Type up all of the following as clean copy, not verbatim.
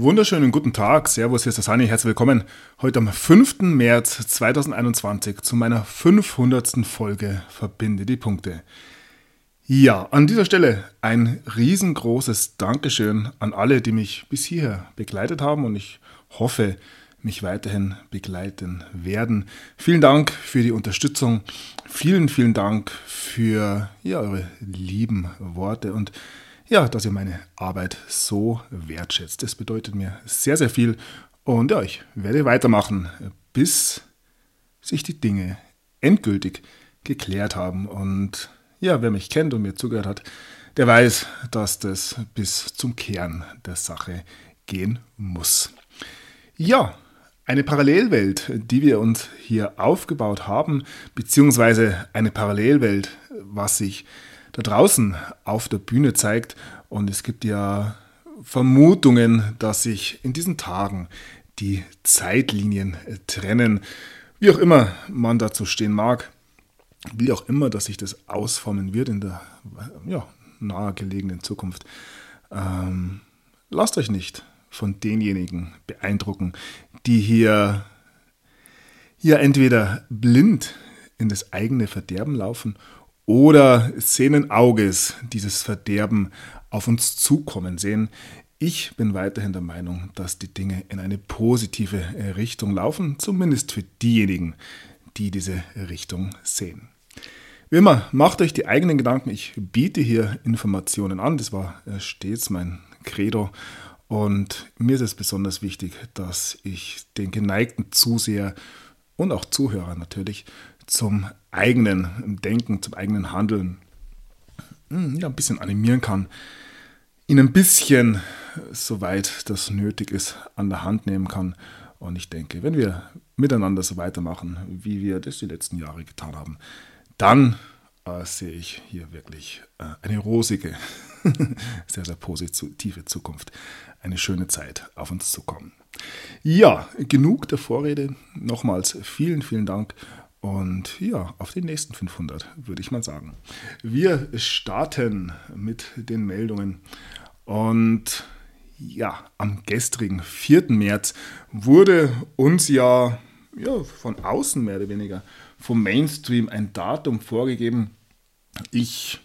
wunderschönen guten Tag, Servus, hier ist der Sani, herzlich willkommen heute am 5. März 2021 zu meiner 500. Folge Verbinde die Punkte. Ja, an dieser Stelle ein riesengroßes Dankeschön an alle, die mich bis hierher begleitet haben und ich hoffe, mich weiterhin begleiten werden. Vielen Dank für die Unterstützung, vielen Dank für eure lieben Worte und dass ihr meine Arbeit so wertschätzt. Das bedeutet mir sehr, sehr viel und ich werde weitermachen, bis sich die Dinge endgültig geklärt haben. Und wer mich kennt und mir zugehört hat, der weiß, dass das bis zum Kern der Sache gehen muss. Ja, eine Parallelwelt, die wir uns hier aufgebaut haben, beziehungsweise eine Parallelwelt, was sich da draußen auf der Bühne zeigt. Und es gibt ja Vermutungen, dass sich in diesen Tagen die Zeitlinien trennen. Wie auch immer man dazu stehen mag, wie auch immer, dass sich das ausformen wird in der nahegelegenen Zukunft. Lasst euch nicht von denjenigen beeindrucken, die hier entweder blind in das eigene Verderben laufen oder sehenden Auges dieses Verderben auf uns zukommen sehen. Ich bin weiterhin der Meinung, dass die Dinge in eine positive Richtung laufen, zumindest für diejenigen, die diese Richtung sehen. Wie immer, macht euch die eigenen Gedanken. Ich biete hier Informationen an, das war stets mein Credo. Und mir ist es besonders wichtig, dass ich den geneigten Zuseher und auch Zuhörer natürlich zum eigenen Denken, zum eigenen Handeln ein bisschen animieren kann, ihn ein bisschen, soweit das nötig ist, an der Hand nehmen kann. Und ich denke, wenn wir miteinander so weitermachen, wie wir das die letzten Jahre getan haben, dann sehe ich hier wirklich eine rosige, sehr, sehr positive Zukunft, eine schöne Zeit auf uns zukommen. Ja, genug der Vorrede. Nochmals vielen Dank. Und auf die nächsten 500 würde ich mal sagen. Wir starten mit den Meldungen. Und am gestrigen 4. März wurde uns von außen mehr oder weniger vom Mainstream ein Datum vorgegeben. Ich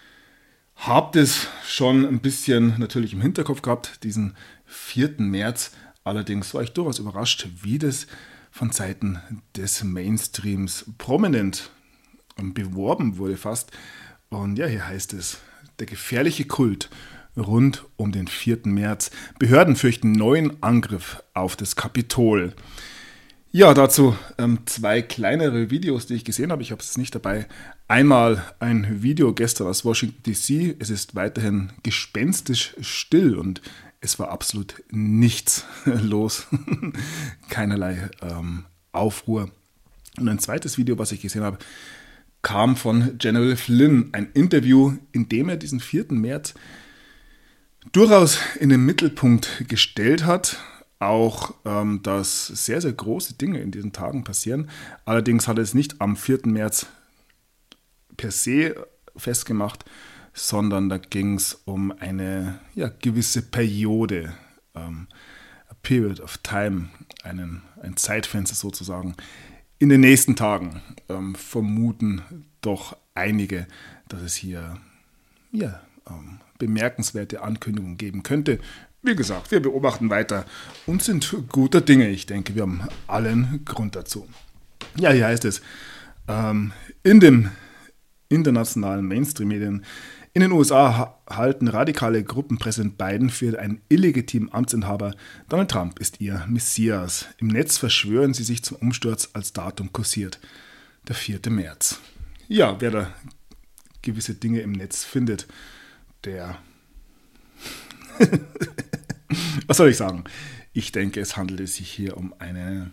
habe das schon ein bisschen natürlich im Hinterkopf gehabt, diesen 4. März. Allerdings war ich durchaus überrascht, wie das von Seiten des Mainstreams prominent beworben wurde fast. Und hier heißt es, der gefährliche Kult rund um den 4. März. Behörden fürchten neuen Angriff auf das Kapitol. Ja, dazu 2 kleinere Videos, die ich gesehen habe. Ich habe es nicht dabei. Einmal ein Video gestern aus Washington DC. Es ist weiterhin gespenstisch still und es war absolut nichts los. Keinerlei Aufruhr. Und ein zweites Video, was ich gesehen habe, kam von General Flynn. Ein Interview, in dem er diesen 4. März durchaus in den Mittelpunkt gestellt hat. Auch, dass sehr, sehr große Dinge in diesen Tagen passieren. Allerdings hat er es nicht am 4. März per se festgemacht, sondern da ging es um eine gewisse Periode, a period of time, ein Zeitfenster sozusagen. In den nächsten Tagen vermuten doch einige, dass es hier bemerkenswerte Ankündigungen geben könnte. Wie gesagt, wir beobachten weiter und sind guter Dinge. Ich denke, wir haben allen Grund dazu. Ja, hier heißt es, in den internationalen Mainstream-Medien in den USA halten radikale Gruppen Präsident Biden für einen illegitimen Amtsinhaber. Donald Trump ist ihr Messias. Im Netz verschwören sie sich zum Umsturz, als Datum kursiert. Der 4. März. Ja, wer da gewisse Dinge im Netz findet, der... Was soll ich sagen? Ich denke, es handelte sich hier um eine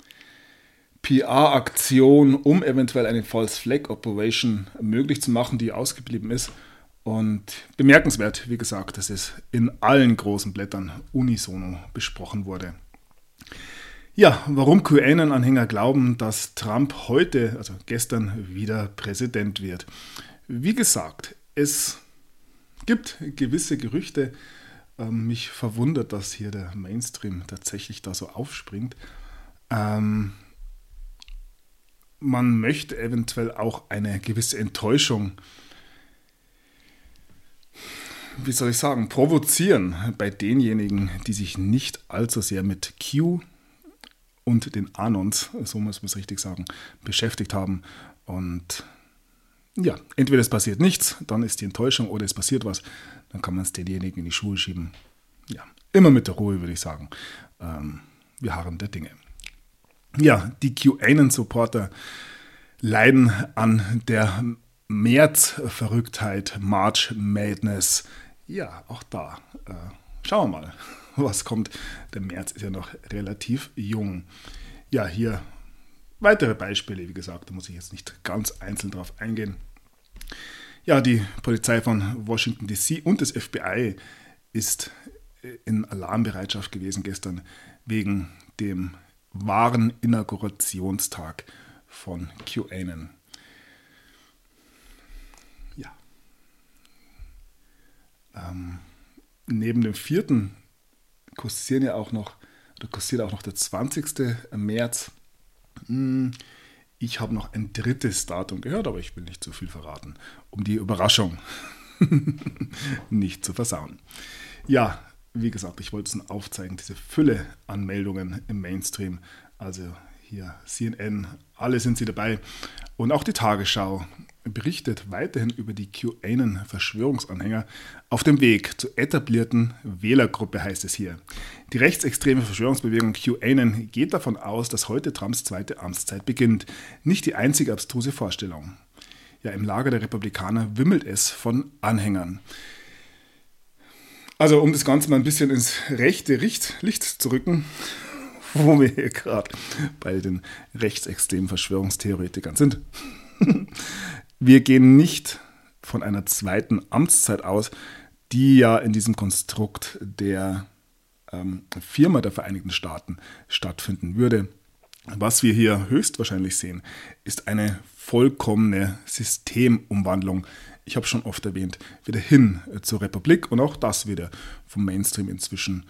PR-Aktion, um eventuell eine False Flag Operation möglich zu machen, die ausgeblieben ist. Und bemerkenswert, wie gesagt, dass es in allen großen Blättern unisono besprochen wurde. Ja, warum QAnon-Anhänger glauben, dass Trump heute, also gestern, wieder Präsident wird. Wie gesagt, es gibt gewisse Gerüchte, Mich verwundert, dass hier der Mainstream tatsächlich da so aufspringt. Man möchte eventuell auch eine gewisse Enttäuschung, wie soll ich sagen, provozieren bei denjenigen, die sich nicht allzu sehr mit Q und den Anons, so muss man es richtig sagen, beschäftigt haben. Und ja, entweder es passiert nichts, dann ist die Enttäuschung, oder es passiert was, dann kann man es denjenigen in die Schuhe schieben. Ja, immer mit der Ruhe, würde ich sagen. Wir harren der Dinge. Ja, die QAnon-Supporter leiden an der März-Verrücktheit, March Madness. Ja, auch da. Schauen wir mal, was kommt. Der März ist ja noch relativ jung. Ja, hier weitere Beispiele, wie gesagt, da muss ich jetzt nicht ganz einzeln drauf eingehen. Ja, die Polizei von Washington DC und das FBI ist in Alarmbereitschaft gewesen gestern wegen dem wahren Inaugurationstag von QAnon. Ja. Neben dem 4. kursiert auch noch der 20. März. Ich habe noch ein 3. Datum gehört, aber ich will nicht zu viel verraten, um die Überraschung nicht zu versauen. Ja, wie gesagt, ich wollte es nur aufzeigen, diese Fülle an Meldungen im Mainstream. Also hier CNN, alle sind sie dabei. Und auch die Tagesschau berichtet weiterhin über die QAnon-Verschwörungsanhänger auf dem Weg zur etablierten Wählergruppe, heißt es hier. Die rechtsextreme Verschwörungsbewegung QAnon geht davon aus, dass heute Trumps 2. Amtszeit beginnt. Nicht die einzige abstruse Vorstellung. Ja, im Lager der Republikaner wimmelt es von Anhängern. Also, um das Ganze mal ein bisschen ins rechte Licht zu rücken, wo wir hier gerade bei den rechtsextremen Verschwörungstheoretikern sind. Wir gehen nicht von einer 2. Amtszeit aus, die ja in diesem Konstrukt der Firma der Vereinigten Staaten stattfinden würde. Was wir hier höchstwahrscheinlich sehen, ist eine vollkommene Systemumwandlung. Ich habe schon oft erwähnt, wieder hin zur Republik, und auch das wieder vom Mainstream inzwischen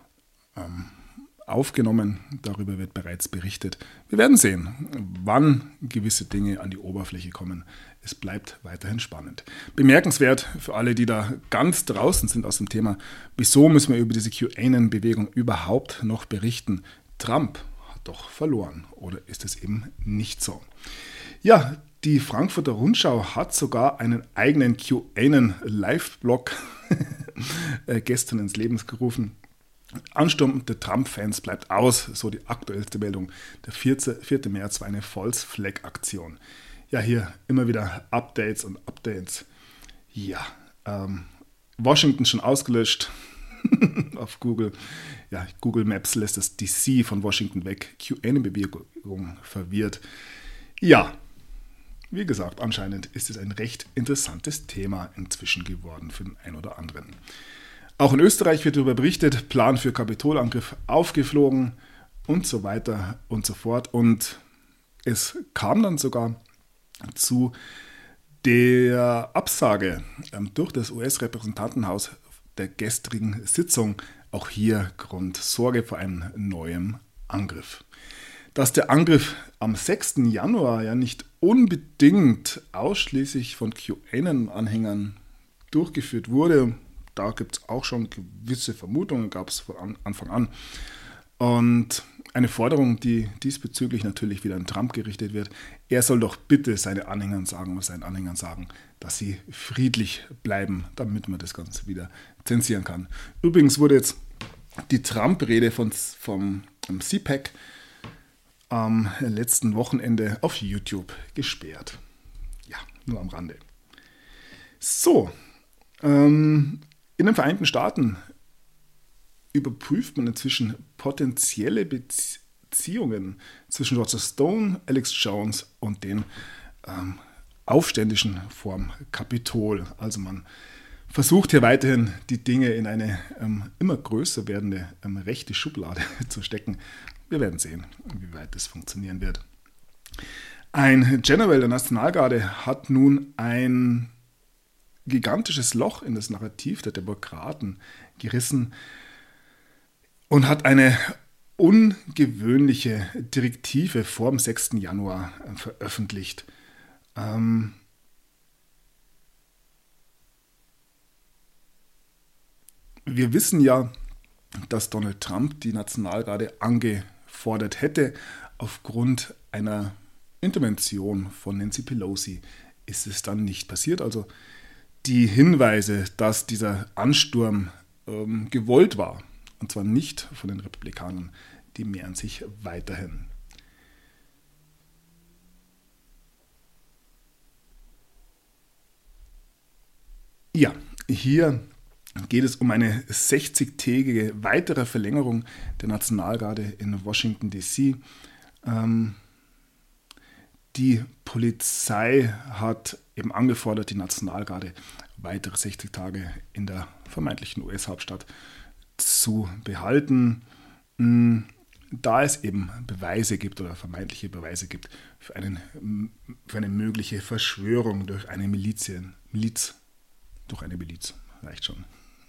aufgenommen. Darüber wird bereits berichtet. Wir werden sehen, wann gewisse Dinge an die Oberfläche kommen. Es bleibt weiterhin spannend. Bemerkenswert für alle, die da ganz draußen sind aus dem Thema: Wieso müssen wir über diese QAnon-Bewegung überhaupt noch berichten? Trump hat doch verloren, oder ist es eben nicht so? Ja, die Frankfurter Rundschau hat sogar einen eigenen QAnon-Live-Blog gestern ins Leben gerufen. Ansturm der Trump-Fans bleibt aus, so die aktuellste Meldung. Der 4. März war eine False-Flag-Aktion. Ja, hier immer wieder Updates und Updates. Ja, Washington schon ausgelöscht auf Google. Ja, Google Maps lässt das DC von Washington weg. QAnon-Bewegung verwirrt. Ja, wie gesagt, anscheinend ist es ein recht interessantes Thema inzwischen geworden für den einen oder anderen. Auch in Österreich wird darüber berichtet, Plan für Kapitolangriff aufgeflogen und so weiter und so fort. Und es kam dann sogar zu der Absage durch das US-Repräsentantenhaus der gestrigen Sitzung. Auch hier Grund Sorge vor einem neuen Angriff. Dass der Angriff am 6. Januar ja nicht unbedingt ausschließlich von QAnon-Anhängern durchgeführt wurde, da gibt es auch schon gewisse Vermutungen, gab es von Anfang an. Und eine Forderung, die diesbezüglich natürlich wieder an Trump gerichtet wird: Er soll doch bitte seinen Anhängern sagen, dass sie friedlich bleiben, damit man das Ganze wieder zensieren kann. Übrigens wurde jetzt die Trump-Rede vom CPAC am letzten Wochenende auf YouTube gesperrt. Ja, nur am Rande. So, in den Vereinigten Staaten überprüft man inzwischen potenzielle Beziehungen zwischen Roger Stone, Alex Jones und den Aufständischen vorm Kapitol. Also man versucht hier weiterhin die Dinge in eine immer größer werdende rechte Schublade zu stecken. Wir werden sehen, wie weit das funktionieren wird. Ein General der Nationalgarde hat nun ein gigantisches Loch in das Narrativ der Demokraten gerissen und hat eine ungewöhnliche Direktive vor dem 6. Januar veröffentlicht. Wir wissen ja, dass Donald Trump die Nationalgarde angefordert hätte. Aufgrund einer Intervention von Nancy Pelosi ist es dann nicht passiert. Also die Hinweise, dass dieser Ansturm gewollt war, und zwar nicht von den Republikanern, die mehren sich weiterhin. Ja, hier geht es um eine 60-tägige weitere Verlängerung der Nationalgarde in Washington, D.C. Die Polizei hat eben angefordert, die Nationalgarde weitere 60 Tage in der vermeintlichen US-Hauptstadt zu behalten, da es eben Beweise gibt oder vermeintliche Beweise gibt für eine mögliche Verschwörung durch eine Miliz. Durch eine Miliz, reicht schon.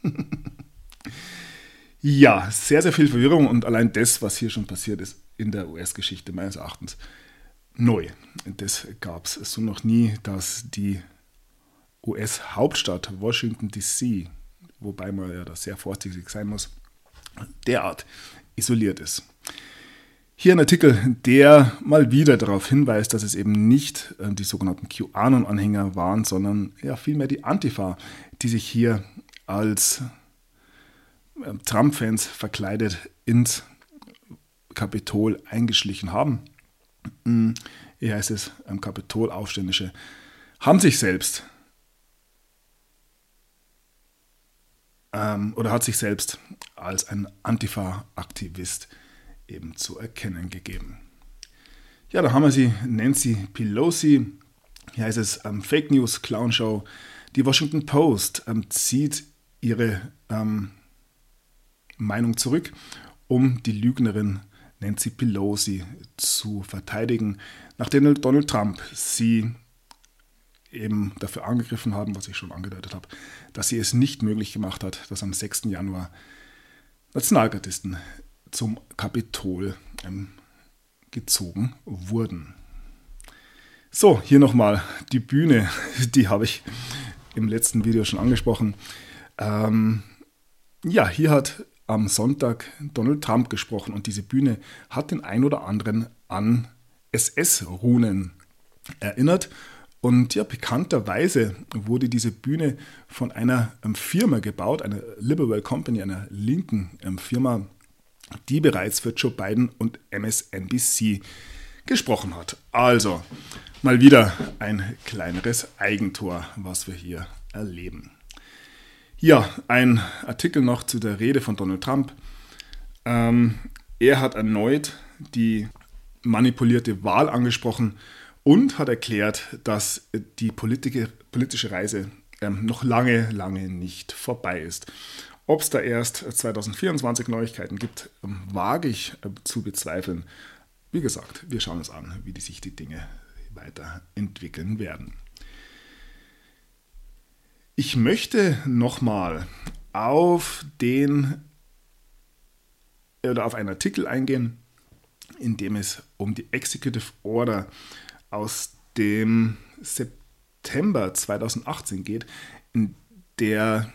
Ja, sehr, sehr viel Verwirrung und allein das, was hier schon passiert ist in der US-Geschichte, meines Erachtens neu. Das gab es so noch nie, dass die US-Hauptstadt Washington DC, wobei man ja da sehr vorsichtig sein muss, derart isoliert ist. Hier ein Artikel, der mal wieder darauf hinweist, dass es eben nicht die sogenannten QAnon-Anhänger waren, sondern ja vielmehr die Antifa, die sich hier als Trump-Fans verkleidet ins Kapitol eingeschlichen haben. Hier heißt es, Kapitolaufständische haben sich selbst oder hat sich selbst als ein Antifa-Aktivist eben zu erkennen gegeben. Ja, da haben wir sie, Nancy Pelosi. Hier heißt es Fake News Clown Show. Die Washington Post zieht ihre Meinung zurück, um die Lügnerin Nancy Pelosi zu verteidigen, nachdem Donald Trump sie eben dafür angegriffen haben, was ich schon angedeutet habe, dass sie es nicht möglich gemacht hat, dass am 6. Januar Nationalgardisten zum Kapitol gezogen wurden. So, hier nochmal die Bühne, die habe ich im letzten Video schon angesprochen. Ja, hier hat am Sonntag Donald Trump gesprochen und diese Bühne hat den ein oder anderen an SS-Runen erinnert. Und ja, bekannterweise wurde diese Bühne von einer Firma gebaut, einer Liberal Company, einer linken Firma, die bereits für Joe Biden und MSNBC gesprochen hat. Also mal wieder ein kleineres Eigentor, was wir hier erleben. Ja, ein Artikel noch zu der Rede von Donald Trump. Er hat erneut die manipulierte Wahl angesprochen und hat erklärt, dass die politische Reise noch lange nicht vorbei ist. Ob es da erst 2024 Neuigkeiten gibt, wage ich zu bezweifeln. Wie gesagt, wir schauen uns an, wie sich die Dinge weiterentwickeln werden. Ich möchte nochmal auf einen Artikel eingehen, in dem es um die Executive Order aus dem September 2018 geht, in der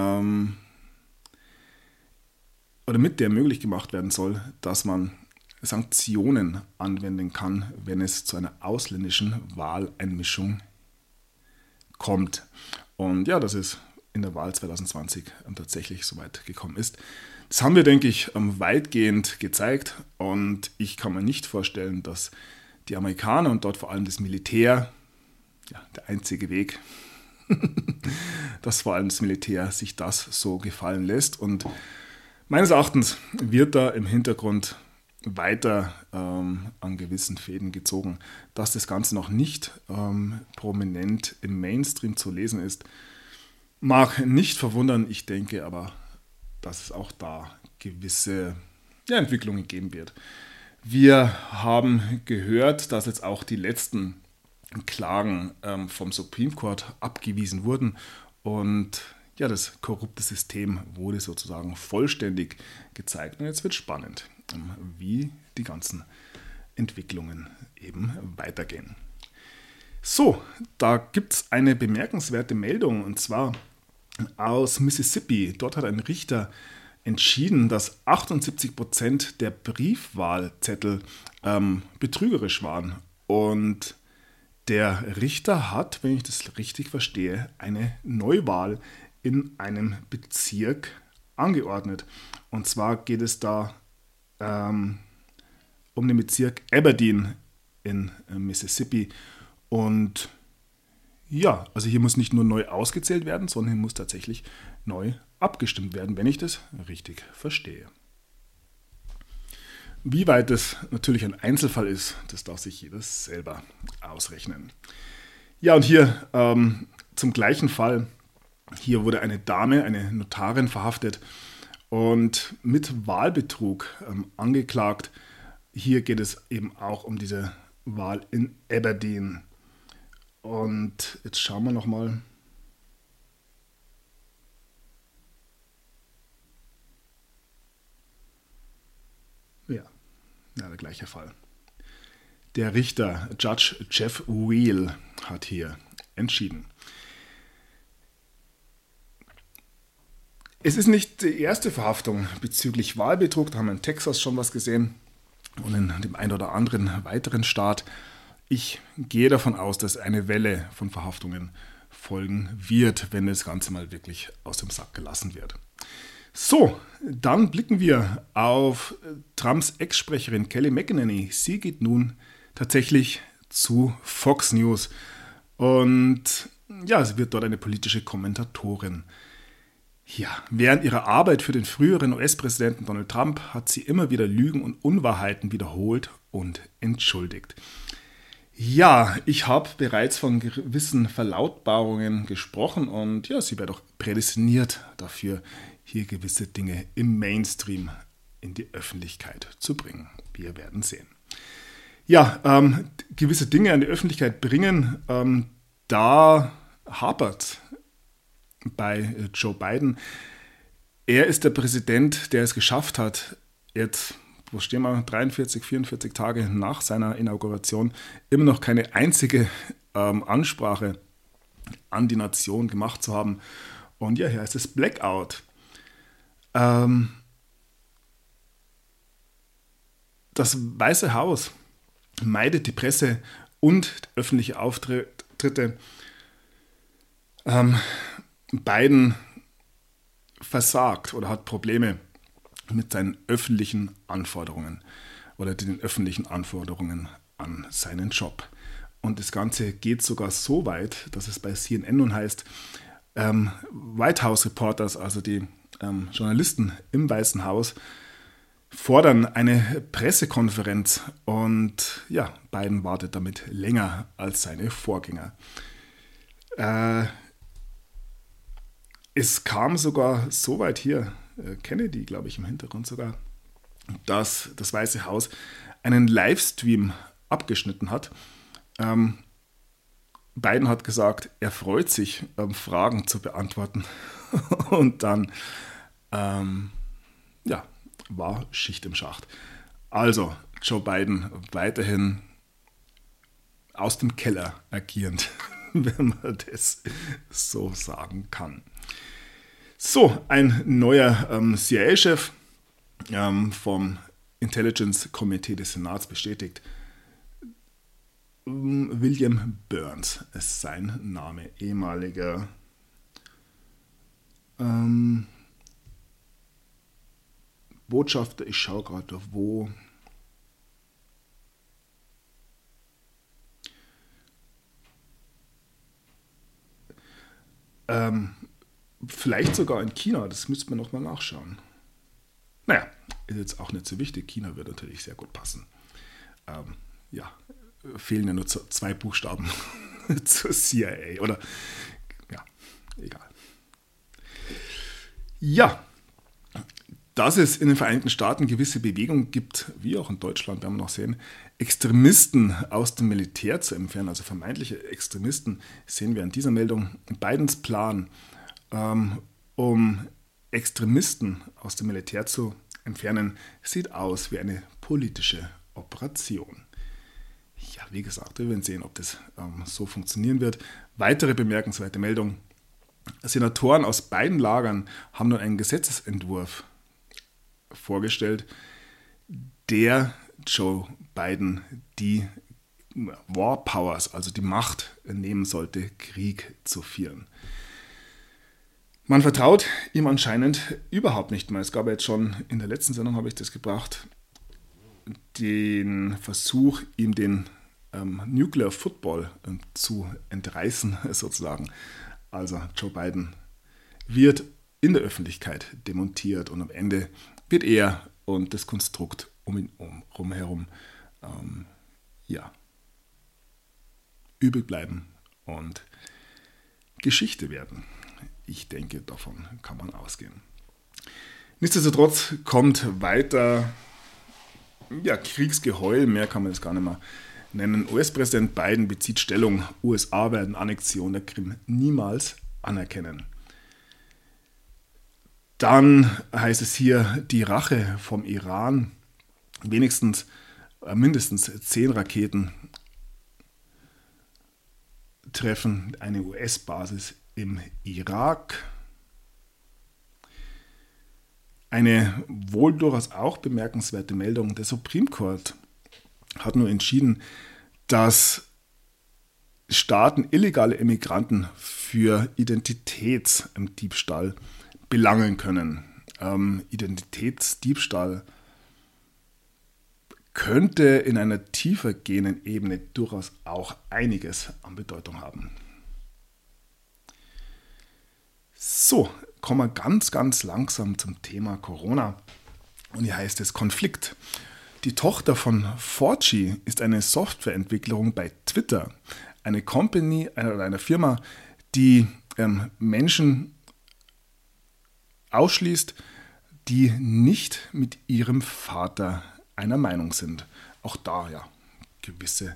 mit der möglich gemacht werden soll, dass man Sanktionen anwenden kann, wenn es zu einer ausländischen Wahleinmischung kommt. Und ja, dass es in der Wahl 2020 tatsächlich so weit gekommen ist. Das haben wir, denke ich, weitgehend gezeigt und ich kann mir nicht vorstellen, dass die Amerikaner und dort vor allem das Militär, ja, der einzige Weg, dass vor allem das Militär sich das so gefallen lässt. Und meines Erachtens wird da im Hintergrund weiter an gewissen Fäden gezogen. Dass das Ganze noch nicht prominent im Mainstream zu lesen ist, mag nicht verwundern. Ich denke aber, dass es auch da gewisse Entwicklungen geben wird. Wir haben gehört, dass jetzt auch die letzten Klagen vom Supreme Court abgewiesen wurden Und ja, das korrupte System wurde sozusagen vollständig gezeigt. Und jetzt wird spannend, wie die ganzen Entwicklungen eben weitergehen. So, da gibt es eine bemerkenswerte Meldung, und zwar aus Mississippi. Dort hat ein Richter entschieden, dass 78% der Briefwahlzettel betrügerisch waren. Und der Richter hat, wenn ich das richtig verstehe, eine Neuwahl in einem Bezirk angeordnet. Und zwar geht es da um den Bezirk Aberdeen in Mississippi. Und ja, also hier muss nicht nur neu ausgezählt werden, sondern hier muss tatsächlich neu abgestimmt werden, wenn ich das richtig verstehe. Wie weit das natürlich ein Einzelfall ist, das darf sich jeder selber ausrechnen. Ja, und hier zum gleichen Fall. Hier wurde eine Dame, eine Notarin, verhaftet und mit Wahlbetrug angeklagt. Hier geht es eben auch um diese Wahl in Aberdeen. Und jetzt schauen wir nochmal. Ja, der gleiche Fall. Der Richter, Judge Jeff Wheel, hat hier entschieden. Es ist nicht die erste Verhaftung bezüglich Wahlbetrug. Da haben wir in Texas schon was gesehen und in dem einen oder anderen weiteren Staat. Ich gehe davon aus, dass eine Welle von Verhaftungen folgen wird, wenn das Ganze mal wirklich aus dem Sack gelassen wird. So, dann blicken wir auf Trumps Ex-Sprecherin Kelly McEnany. Sie geht nun tatsächlich zu Fox News und ja, sie wird dort eine politische Kommentatorin. Ja, während ihrer Arbeit für den früheren US-Präsidenten Donald Trump hat sie immer wieder Lügen und Unwahrheiten wiederholt und entschuldigt. Ja, ich habe bereits von gewissen Verlautbarungen gesprochen und ja, sie wäre doch prädestiniert dafür, hier gewisse Dinge im Mainstream in die Öffentlichkeit zu bringen. Wir werden sehen. Ja, gewisse Dinge an die Öffentlichkeit bringen, da hapert bei Joe Biden. Er ist der Präsident, der es geschafft hat, jetzt, wo stehen wir, 43, 44 Tage nach seiner Inauguration, immer noch keine einzige Ansprache an die Nation gemacht zu haben. Und ja, hier heißt es Blackout. Das Weiße Haus meidet die Presse und öffentliche Auftritte. Biden versagt oder hat Probleme mit seinen öffentlichen Anforderungen oder den öffentlichen Anforderungen an seinen Job. Und das Ganze geht sogar so weit, dass es bei CNN nun heißt, White House Reporters, also die Journalisten im Weißen Haus, fordern eine Pressekonferenz und ja, Biden wartet damit länger als seine Vorgänger. Es kam sogar so weit hier, Kennedy, glaube ich, im Hintergrund sogar, dass das Weiße Haus einen Livestream abgeschnitten hat. Biden hat gesagt, er freut sich, Fragen zu beantworten. Und dann war Schicht im Schacht. Also Joe Biden weiterhin aus dem Keller agierend, wenn man das so sagen kann. So, ein neuer CIA-Chef vom Intelligence-Komitee des Senats bestätigt. William Burns ist sein Name, ehemaliger Botschafter. Ich schaue gerade, wo. Vielleicht sogar in China, das müsste man nochmal nachschauen. Naja, ist jetzt auch nicht so wichtig. China wird natürlich sehr gut passen. Fehlen ja nur 2 Buchstaben zur CIA. Oder, ja, egal. Ja, Dass es in den Vereinigten Staaten gewisse Bewegungen gibt, wie auch in Deutschland, werden wir noch sehen, Extremisten aus dem Militär zu entfernen, also vermeintliche Extremisten, sehen wir an dieser Meldung. Bidens Plan, um Extremisten aus dem Militär zu entfernen, sieht aus wie eine politische Operation. Ja, wie gesagt, wir werden sehen, ob das so funktionieren wird. Weitere bemerkenswerte Meldung. Senatoren aus beiden Lagern haben nun einen Gesetzesentwurf vorgestellt, der Joe Biden die War Powers, also die Macht, nehmen sollte, Krieg zu führen. Man vertraut ihm anscheinend überhaupt nicht mehr. Es gab ja jetzt schon, in der letzten Sendung habe ich das gebracht, den Versuch, ihm den Nuclear Football zu entreißen, sozusagen. Also Joe Biden wird in der Öffentlichkeit demontiert und am Ende wird er und das Konstrukt um ihn herum übrig bleiben und Geschichte werden. Ich denke, davon kann man ausgehen. Nichtsdestotrotz kommt weiter Kriegsgeheul, mehr kann man das gar nicht mehr nennen. US-Präsident Biden bezieht Stellung, USA werden Annexion der Krim niemals anerkennen. Dann heißt es hier, die Rache vom Iran, mindestens 10 Raketen treffen eine US-Basis im Irak. Eine wohl durchaus auch bemerkenswerte Meldung, der Supreme Court hat nur entschieden, dass Staaten illegale Immigranten für Identitätsdiebstahl belangen können. Identitätsdiebstahl könnte in einer tiefer gehenden Ebene durchaus auch einiges an Bedeutung haben. So, kommen wir ganz langsam zum Thema Corona. Und hier heißt es Konflikt. Die Tochter von 4G ist eine Softwareentwicklung bei Twitter. Eine Company oder eine Firma, die Menschen ausschließt, die nicht mit ihrem Vater einer Meinung sind. Auch da gewisse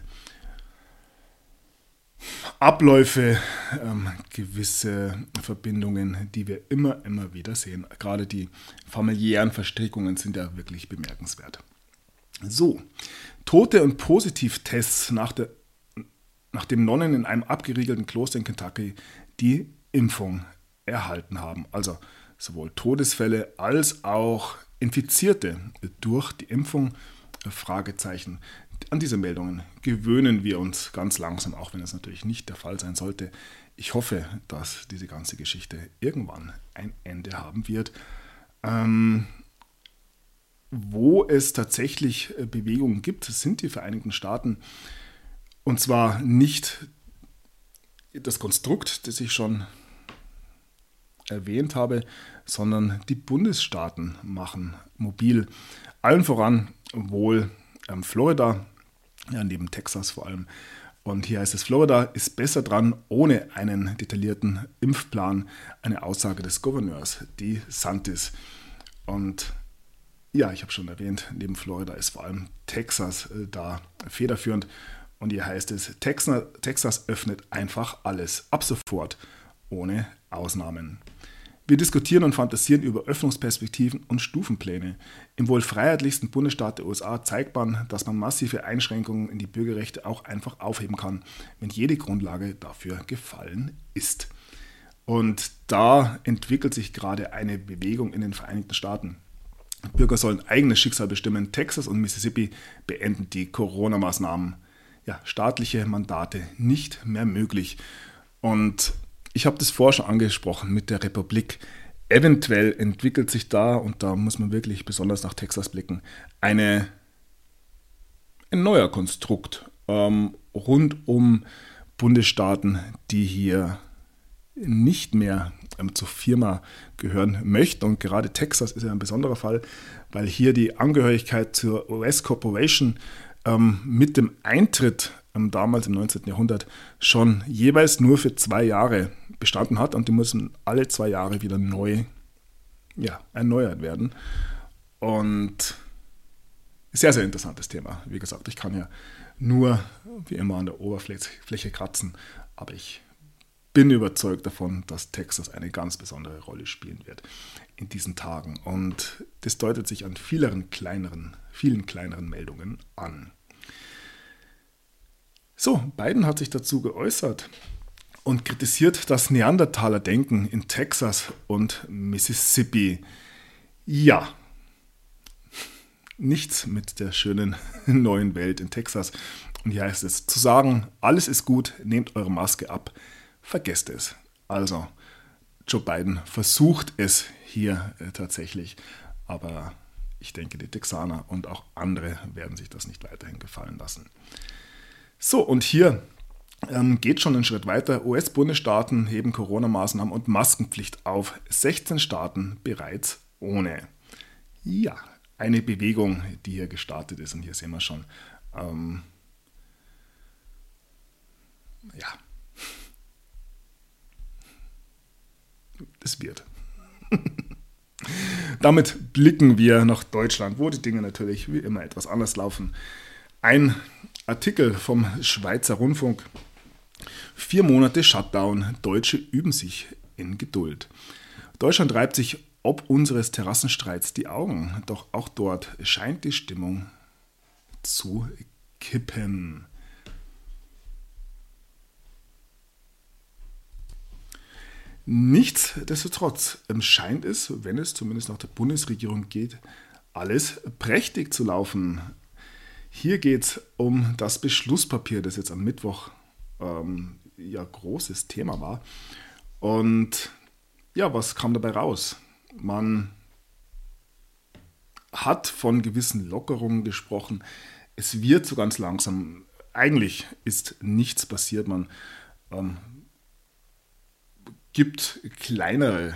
Abläufe, gewisse Verbindungen, die wir immer wieder sehen. Gerade die familiären Verstrickungen sind ja wirklich bemerkenswert. So, Tote und Positivtests nachdem Nonnen in einem abgeriegelten Kloster in Kentucky die Impfung erhalten haben. Also sowohl Todesfälle als auch Infizierte durch die Impfung, Fragezeichen. An diese Meldungen gewöhnen wir uns ganz langsam, auch wenn es natürlich nicht der Fall sein sollte. Ich hoffe, dass diese ganze Geschichte irgendwann ein Ende haben wird. Wo es tatsächlich Bewegungen gibt, sind die Vereinigten Staaten. Und zwar nicht das Konstrukt, das ich schon erwähnt habe, sondern die Bundesstaaten machen mobil. Allen voran wohl Florida, neben Texas vor allem. Und hier heißt es, Florida ist besser dran ohne einen detaillierten Impfplan, eine Aussage des Gouverneurs DeSantis. Und ja, ich habe schon erwähnt, neben Florida ist vor allem Texas da federführend. Und hier heißt es, Texas öffnet einfach alles, ab sofort, ohne Ausnahmen. Wir diskutieren und fantasieren über Öffnungsperspektiven und Stufenpläne. Im wohl freiheitlichsten Bundesstaat der USA zeigt man, dass man massive Einschränkungen in die Bürgerrechte auch einfach aufheben kann, wenn jede Grundlage dafür gefallen ist. Und da entwickelt sich gerade eine Bewegung in den Vereinigten Staaten. Bürger sollen eigenes Schicksal bestimmen. Texas und Mississippi beenden die Corona-Maßnahmen. Ja, staatliche Mandate nicht mehr möglich. Und ich habe das vorher schon angesprochen mit der Republik. Eventuell entwickelt sich da, und da muss man wirklich besonders nach Texas blicken, ein neuer Konstrukt rund um Bundesstaaten, die hier nicht mehr zur Firma gehören möchten. Und gerade Texas ist ja ein besonderer Fall, weil hier die Angehörigkeit zur US Corporation mit dem Eintritt damals im 19. Jahrhundert schon jeweils nur für 2 Jahre bestanden hat, und die müssen alle 2 Jahre wieder neu erneuert werden. Und sehr, sehr interessantes Thema. Wie gesagt, ich kann ja nur wie immer an der Oberfläche kratzen, aber ich bin überzeugt davon, dass Texas eine ganz besondere Rolle spielen wird in diesen Tagen. Und das deutet sich an vielen kleineren Meldungen an. So, Biden hat sich dazu geäußert und kritisiert das Neandertaler-Denken in Texas und Mississippi. Ja, nichts mit der schönen neuen Welt in Texas. Und hier heißt es, zu sagen, alles ist gut, nehmt eure Maske ab, vergesst es. Also, Joe Biden versucht es hier tatsächlich, aber ich denke, die Texaner und auch andere werden sich das nicht weiterhin gefallen lassen. So, und hier geht schon einen Schritt weiter. US-Bundesstaaten heben Corona-Maßnahmen und Maskenpflicht auf. 16 Staaten bereits ohne. Ja, eine Bewegung, die hier gestartet ist. Und hier sehen wir schon, es wird. Damit blicken wir nach Deutschland, wo die Dinge natürlich wie immer etwas anders laufen. Ein Artikel vom Schweizer Rundfunk. 4 Monate Shutdown. Deutsche üben sich in Geduld. Deutschland reibt sich ob unseres Terrassenstreits die Augen. Doch auch dort scheint die Stimmung zu kippen. Nichtsdestotrotz scheint es, wenn es zumindest nach der Bundesregierung geht, alles prächtig zu laufen. Hier geht es um das Beschlusspapier, das jetzt am Mittwoch großes Thema war. Und ja, was kam dabei raus? Man hat von gewissen Lockerungen gesprochen. Es wird so ganz langsam. Eigentlich ist nichts passiert. Man gibt kleinere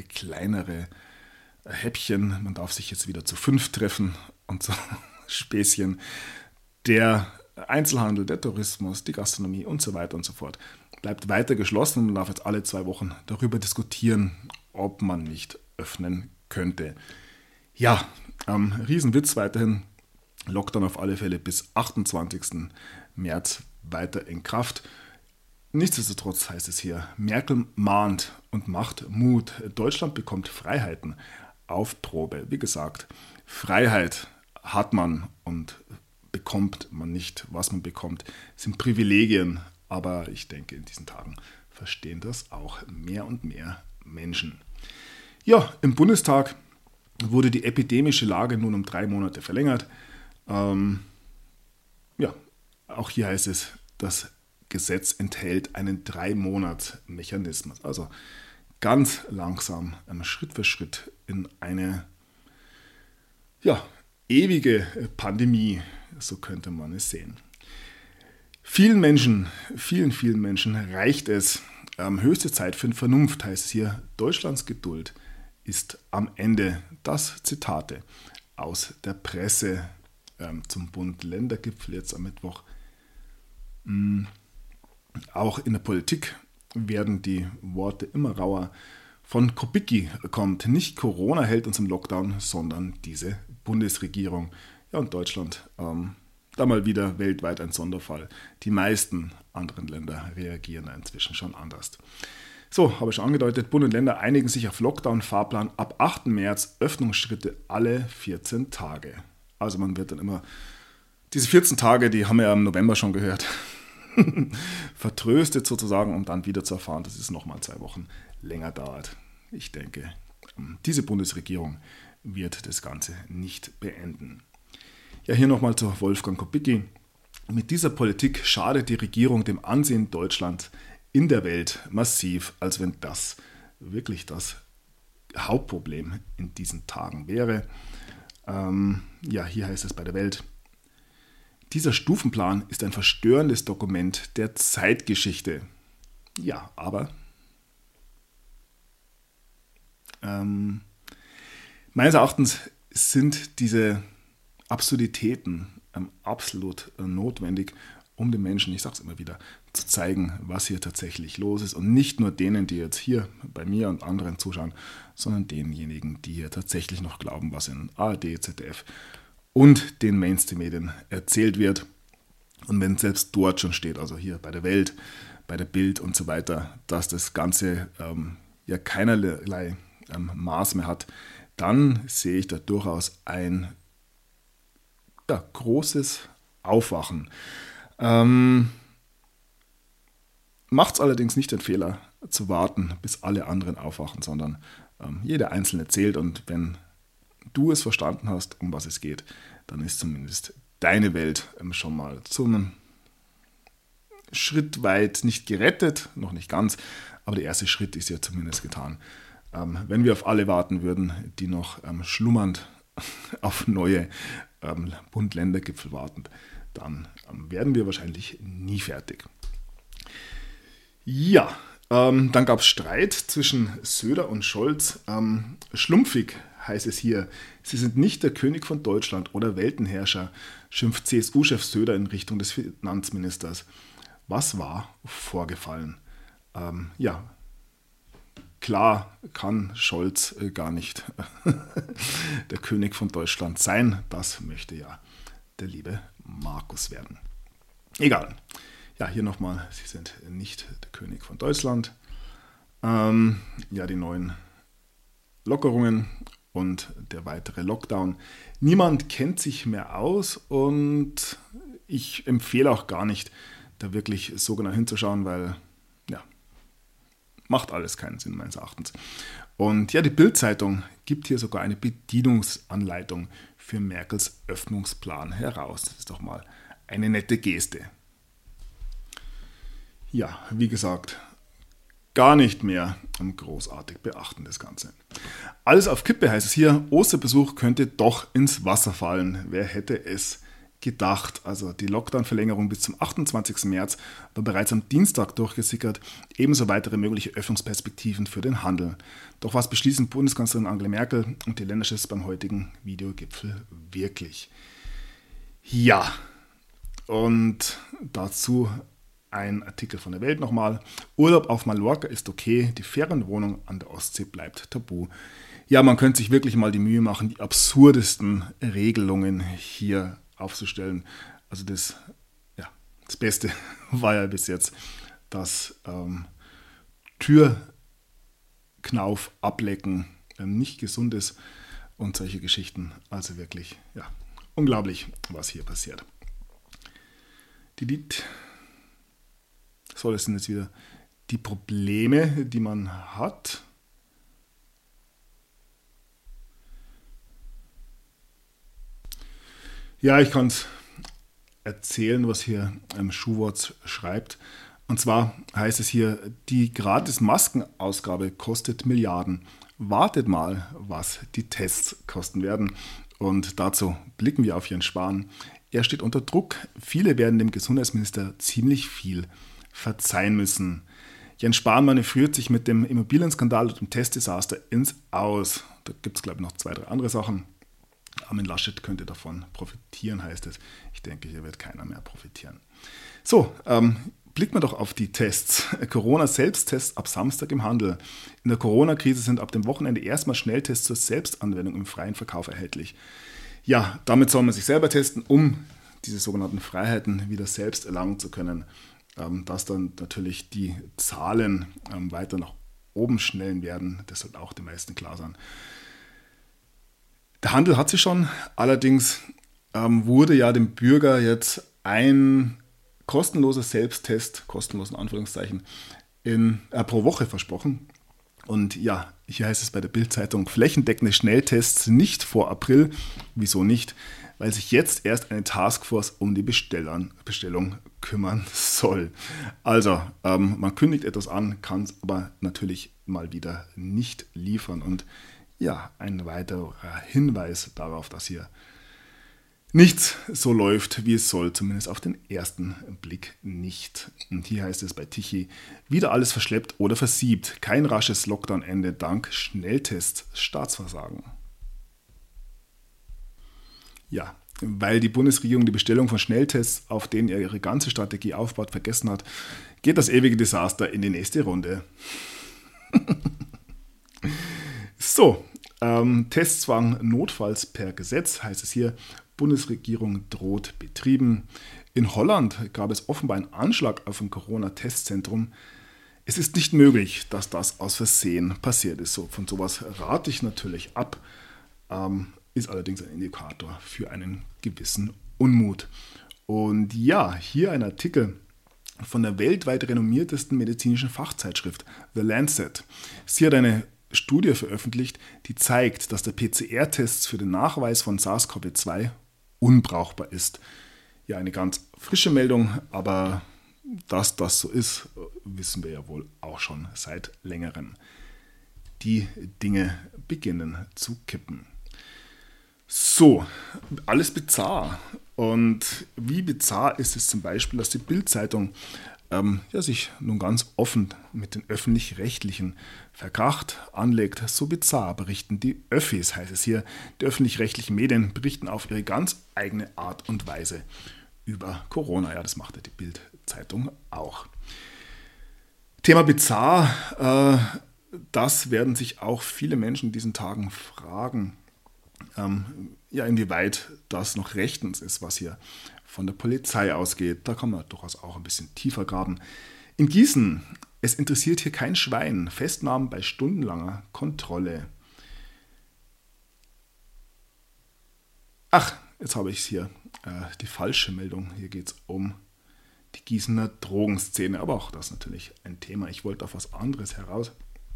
Häppchen. Man darf sich jetzt wieder zu 5 treffen und so Späßchen. Der Einzelhandel, der Tourismus, die Gastronomie und so weiter und so fort bleibt weiter geschlossen. Man darf jetzt alle 2 Wochen darüber diskutieren, ob man nicht öffnen könnte. Ja, Riesenwitz weiterhin. Lockdown auf alle Fälle bis 28. März weiter in Kraft. Nichtsdestotrotz heißt es hier, Merkel mahnt und macht Mut. Deutschland bekommt Freiheiten auf Probe. Wie gesagt, Freiheit hat man und bekommt man nicht. Was man bekommt, sind Privilegien. Aber ich denke, in diesen Tagen verstehen das auch mehr und mehr Menschen. Ja, im Bundestag wurde die epidemische Lage nun um 3 Monate verlängert. Auch hier heißt es, das Gesetz enthält einen 3-Monats-Mechanismus. Also ganz langsam, Schritt für Schritt in eine ewige Pandemie, so könnte man es sehen. Vielen Menschen reicht es. Höchste Zeit für Vernunft, heißt es hier. Deutschlands Geduld ist am Ende. Das Zitate aus der Presse zum Bund-Länder-Gipfel jetzt am Mittwoch. Auch in der Politik werden die Worte immer rauer. Von Kubicki kommt, nicht Corona hält uns im Lockdown, sondern diese Bundesregierung. Ja, und Deutschland, da mal wieder weltweit ein Sonderfall. Die meisten anderen Länder reagieren inzwischen schon anders. So, habe ich schon angedeutet, Bund und Länder einigen sich auf Lockdown-Fahrplan ab 8. März, Öffnungsschritte alle 14 Tage. Also man wird dann immer, diese 14 Tage, die haben wir ja im November schon gehört, vertröstet sozusagen, um dann wieder zu erfahren, dass es nochmal 2 Wochen länger dauert. Ich denke, diese Bundesregierung wird das Ganze nicht beenden. Ja, hier nochmal zu Wolfgang Kubicki. Mit dieser Politik schadet die Regierung dem Ansehen Deutschlands in der Welt massiv, als wenn das wirklich das Hauptproblem in diesen Tagen wäre. Hier heißt es bei der Welt, dieser Stufenplan ist ein verstörendes Dokument der Zeitgeschichte. Ja, aber meines Erachtens sind diese Absurditäten absolut notwendig, um den Menschen, ich sage es immer wieder, zu zeigen, was hier tatsächlich los ist. Und nicht nur denen, die jetzt hier bei mir und anderen zuschauen, sondern denjenigen, die hier tatsächlich noch glauben, was in ARD, ZDF und den Mainstream-Medien erzählt wird. Und wenn selbst dort schon steht, also hier bei der Welt, bei der Bild und so weiter, dass das Ganze ja keinerlei Maß mehr hat, dann sehe ich da durchaus ein großes Aufwachen. Macht es allerdings nicht den Fehler zu warten, bis alle anderen aufwachen, sondern jeder Einzelne zählt, und wenn du es verstanden hast, um was es geht, dann ist zumindest deine Welt schon mal zum Schritt weit nicht gerettet, noch nicht ganz, aber der erste Schritt ist ja zumindest getan. Wenn wir auf alle warten würden, die noch schlummernd auf neue Bund-Länder-Gipfel warten, dann werden wir wahrscheinlich nie fertig. Ja, dann gab es Streit zwischen Söder und Scholz. Schlumpfig heißt es hier. Sie sind nicht der König von Deutschland oder Weltenherrscher, schimpft CSU-Chef Söder in Richtung des Finanzministers. Was war vorgefallen? Klar kann Scholz gar nicht der König von Deutschland sein. Das möchte ja der liebe Markus werden. Egal. Ja, hier nochmal, Sie sind nicht der König von Deutschland. Die neuen Lockerungen und der weitere Lockdown. Niemand kennt sich mehr aus, und ich empfehle auch gar nicht, da wirklich so genau hinzuschauen, weil macht alles keinen Sinn meines Erachtens. Und ja, die Bild-Zeitung gibt hier sogar eine Bedienungsanleitung für Merkels Öffnungsplan heraus. Das ist doch mal eine nette Geste. Ja, wie gesagt, gar nicht mehr großartig beachten das Ganze. Alles auf Kippe heißt es hier, Osterbesuch könnte doch ins Wasser fallen. Wer hätte es gedacht? Also die Lockdown-Verlängerung bis zum 28. März war bereits am Dienstag durchgesickert, ebenso weitere mögliche Öffnungsperspektiven für den Handel. Doch was beschließen Bundeskanzlerin Angela Merkel und die Länderchefs beim heutigen Videogipfel wirklich? Ja, und dazu ein Artikel von der Welt nochmal. Urlaub auf Mallorca ist okay, die Ferienwohnung an der Ostsee bleibt tabu. Ja, man könnte sich wirklich mal die Mühe machen, die absurdesten Regelungen hier aufzustellen. Also das Beste war ja bis jetzt das Türknauf ablecken, nicht gesund ist und solche Geschichten. Also wirklich, unglaublich, was hier passiert. So, das sind jetzt wieder die Probleme, die man hat. Ja, ich kann es erzählen, was hier Schuhwurz schreibt. Und zwar heißt es hier, die Gratis-Maskenausgabe kostet Milliarden. Wartet mal, was die Tests kosten werden. Und dazu blicken wir auf Jens Spahn. Er steht unter Druck. Viele werden dem Gesundheitsminister ziemlich viel verzeihen müssen. Jens Spahn manövriert sich mit dem Immobilienskandal und dem Testdesaster ins Aus. Da gibt es, glaube ich, noch 2, 3 andere Sachen. Armin Laschet könnte davon profitieren, heißt es. Ich denke, hier wird keiner mehr profitieren. So, blicken wir doch auf die Tests. Corona-Selbsttests ab Samstag im Handel. In der Corona-Krise sind ab dem Wochenende erstmal Schnelltests zur Selbstanwendung im freien Verkauf erhältlich. Ja, damit soll man sich selber testen, um diese sogenannten Freiheiten wieder selbst erlangen zu können. Dass dann natürlich die Zahlen weiter nach oben schnellen werden, das sollte auch den meisten klar sein. Der Handel hat sie schon, allerdings wurde ja dem Bürger jetzt ein kostenloser Selbsttest, kostenlos in Anführungszeichen, pro Woche versprochen. Und ja, hier heißt es bei der Bild-Zeitung, flächendeckende Schnelltests nicht vor April. Wieso nicht? Weil sich jetzt erst eine Taskforce um die Bestellung kümmern soll. Also, man kündigt etwas an, kann es aber natürlich mal wieder nicht liefern. Und ja, ein weiterer Hinweis darauf, dass hier nichts so läuft, wie es soll, zumindest auf den ersten Blick nicht. Und hier heißt es bei Tichy, wieder alles verschleppt oder versiebt. Kein rasches Lockdown-Ende dank Schnelltests, Staatsversagen. Ja, weil die Bundesregierung die Bestellung von Schnelltests, auf denen er ihre ganze Strategie aufbaut, vergessen hat, geht das ewige Desaster in die nächste Runde. So, Testzwang notfalls per Gesetz, heißt es hier, Bundesregierung droht Betrieben. In Holland gab es offenbar einen Anschlag auf ein Corona-Testzentrum. Es ist nicht möglich, dass das aus Versehen passiert ist. So, von sowas rate ich natürlich ab, ist allerdings ein Indikator für einen gewissen Unmut. Und ja, hier ein Artikel von der weltweit renommiertesten medizinischen Fachzeitschrift, The Lancet. Sie hat eine Studie veröffentlicht, die zeigt, dass der PCR-Test für den Nachweis von SARS-CoV-2 unbrauchbar ist. Ja, eine ganz frische Meldung, aber dass das so ist, wissen wir ja wohl auch schon seit längerem. Die Dinge beginnen zu kippen. So, alles bizarr. Und wie bizarr ist es zum Beispiel, dass die Bild-Zeitung sich nun ganz offen mit den Öffentlich-Rechtlichen verkracht anlegt. So bizarr berichten die Öffis, heißt es hier. Die öffentlich-rechtlichen Medien berichten auf ihre ganz eigene Art und Weise über Corona. Ja, das macht ja die Bild-Zeitung auch. Thema bizarr, das werden sich auch viele Menschen in diesen Tagen fragen. Inwieweit das noch rechtens ist, was hier von der Polizei ausgeht. Da kann man durchaus auch ein bisschen tiefer graben. In Gießen, es interessiert hier kein Schwein. Festnahmen bei stundenlanger Kontrolle. Ach, jetzt habe ich hier die falsche Meldung. Hier geht es um die Gießener Drogenszene, aber auch das ist natürlich ein Thema. Ich wollte auf was anderes heraus.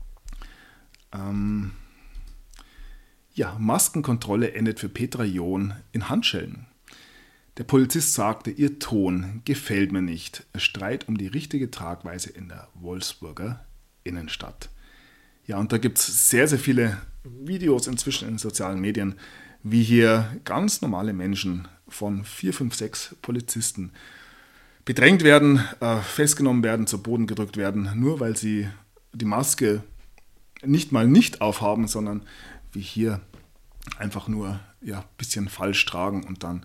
Maskenkontrolle endet für Petra John in Handschellen. Der Polizist sagte, ihr Ton gefällt mir nicht. Streit um die richtige Tragweise in der Wolfsburger Innenstadt. Ja, und da gibt es sehr, sehr viele Videos inzwischen in den sozialen Medien, wie hier ganz normale Menschen von 4, 5, 6 Polizisten bedrängt werden, festgenommen werden, zu Boden gedrückt werden, nur weil sie die Maske nicht mal nicht aufhaben, sondern wie hier einfach nur ein bisschen falsch tragen und dann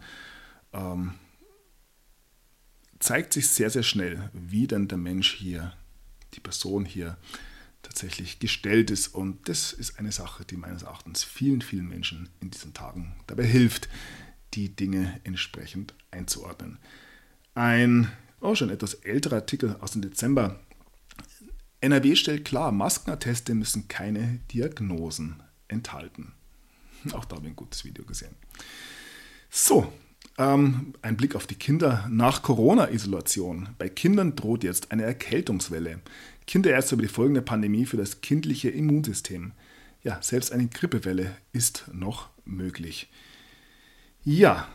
zeigt sich sehr, sehr schnell, wie denn der Mensch hier, die Person hier tatsächlich gestellt ist. Und das ist eine Sache, die meines Erachtens vielen, vielen Menschen in diesen Tagen dabei hilft, die Dinge entsprechend einzuordnen. Ein schon etwas älterer Artikel aus dem Dezember. NRW stellt klar, Maskenatteste müssen keine Diagnosen enthalten. Auch da habe ich ein gutes Video gesehen. So, ein Blick auf die Kinder nach Corona-Isolation. Bei Kindern droht jetzt eine Erkältungswelle. Kinderärzte über die Folgen der Pandemie für das kindliche Immunsystem. Ja, selbst eine Grippewelle ist noch möglich. Ja,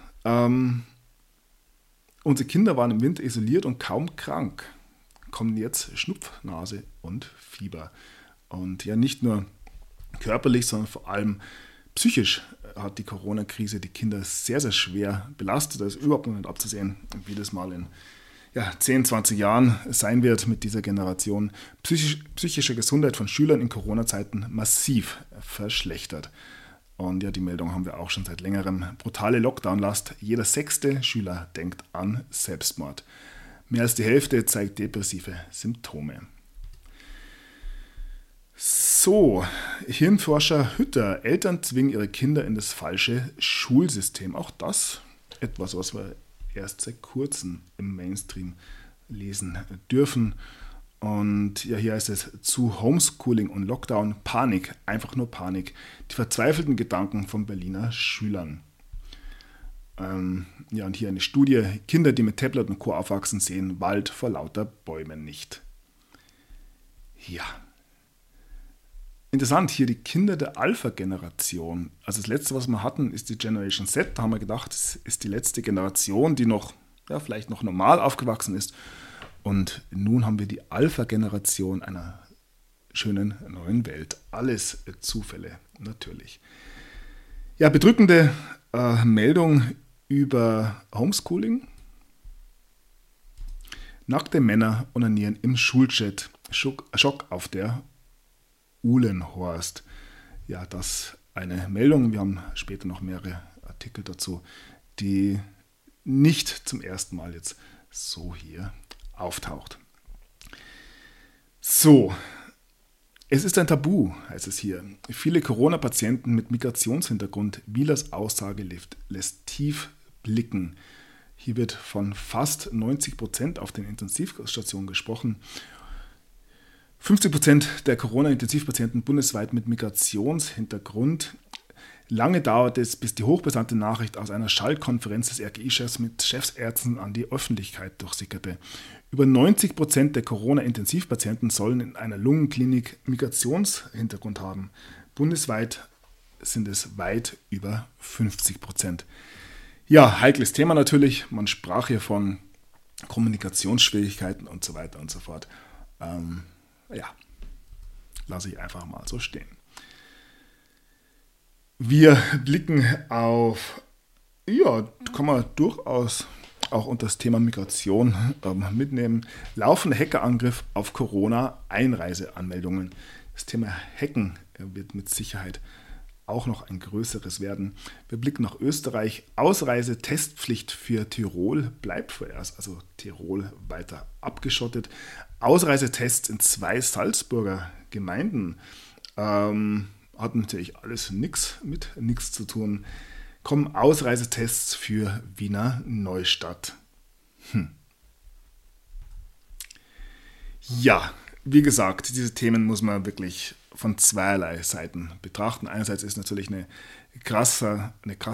unsere Kinder waren im Winter isoliert und kaum krank. Kommen jetzt Schnupfnase und Fieber. Und ja, nicht nur körperlich, sondern vor allem psychisch hat die Corona-Krise die Kinder sehr, sehr schwer belastet. Da ist überhaupt noch nicht abzusehen, wie das mal in 10, 20 Jahren sein wird mit dieser Generation. Psychische Gesundheit von Schülern in Corona-Zeiten massiv verschlechtert. Und ja, die Meldung haben wir auch schon seit längerem. Brutale Lockdown-Last. Jeder 6. Schüler denkt an Selbstmord. Mehr als die Hälfte zeigt depressive Symptome. So, Hirnforscher Hütter. Eltern zwingen ihre Kinder in das falsche Schulsystem. Auch das etwas, was wir erst seit kurzem im Mainstream lesen dürfen. Und ja, hier heißt es zu Homeschooling und Lockdown Panik, einfach nur Panik. Die verzweifelten Gedanken von Berliner Schülern. Und hier eine Studie. Kinder, die mit Tablet und Co. aufwachsen, sehen Wald vor lauter Bäumen nicht. Ja. Interessant, hier die Kinder der Alpha-Generation. Also das letzte, was wir hatten, ist die Generation Z. Da haben wir gedacht, das ist die letzte Generation, die noch, vielleicht noch normal aufgewachsen ist. Und nun haben wir die Alpha-Generation einer schönen neuen Welt. Alles Zufälle, natürlich. Ja, bedrückende Meldung über Homeschooling. Nackte Männer onanieren im Schulchat. Schock auf der Uhlenhorst. Ja, das eine Meldung. Wir haben später noch mehrere Artikel dazu, die nicht zum ersten Mal jetzt so hier auftaucht. So, es ist ein Tabu, heißt es hier. Viele Corona-Patienten mit Migrationshintergrund, Wielers Aussage lässt tief blicken. Hier wird von fast 90% auf den Intensivstationen gesprochen. 50% der Corona-Intensivpatienten bundesweit mit Migrationshintergrund. Lange dauerte es, bis die hochbrisante Nachricht aus einer Schaltkonferenz des RKI-Chefs mit Chefsärzten an die Öffentlichkeit durchsickerte. Über 90% der Corona-Intensivpatienten sollen in einer Lungenklinik Migrationshintergrund haben. Bundesweit sind es weit über 50%. Ja, heikles Thema natürlich. Man sprach hier von Kommunikationsschwierigkeiten und so weiter und so fort. Lasse ich einfach mal so stehen. Wir blicken auf, kann man durchaus auch unter das Thema Migration mitnehmen. Laufender Hackerangriff auf Corona-Einreiseanmeldungen. Das Thema Hacken wird mit Sicherheit auch noch ein größeres werden. Wir blicken nach Österreich. Ausreisetestpflicht für Tirol bleibt vorerst, also Tirol weiter abgeschottet. Ausreisetests in 2 Salzburger Gemeinden. Hat natürlich alles nichts zu tun. Kommen Ausreisetests für Wiener Neustadt. Ja, wie gesagt, diese Themen muss man wirklich von zweierlei Seiten betrachten. Einerseits ist natürlich eine krasse,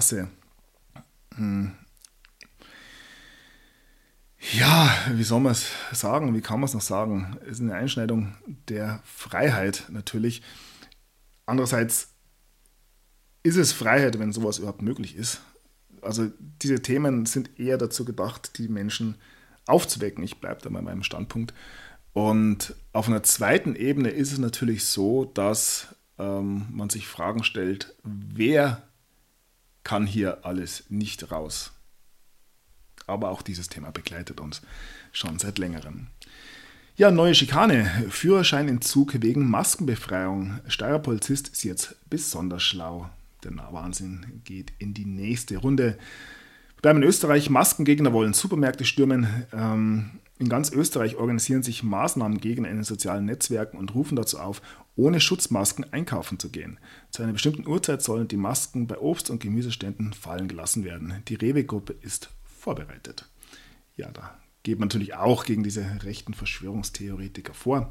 wie soll man es sagen, wie kann man es noch sagen? Es ist eine Einschneidung der Freiheit natürlich. Andererseits ist es Freiheit, wenn sowas überhaupt möglich ist. Also diese Themen sind eher dazu gedacht, die Menschen aufzuwecken. Ich bleibe da bei meinem Standpunkt. Und auf einer zweiten Ebene ist es natürlich so, dass man sich Fragen stellt, wer kann hier alles nicht raus? Aber auch dieses Thema begleitet uns schon seit längerem. Ja, neue Schikane. Führerscheinentzug wegen Maskenbefreiung. Steyrer Polizist ist jetzt besonders schlau. Der Wahnsinn geht in die nächste Runde. Wir bleiben in Österreich. Maskengegner wollen Supermärkte stürmen. In ganz Österreich organisieren sich Maßnahmengegner in den sozialen Netzwerken und rufen dazu auf, ohne Schutzmasken einkaufen zu gehen. Zu einer bestimmten Uhrzeit sollen die Masken bei Obst- und Gemüseständen fallen gelassen werden. Die Rewe-Gruppe ist vorbereitet. Ja, da geht man natürlich auch gegen diese rechten Verschwörungstheoretiker vor.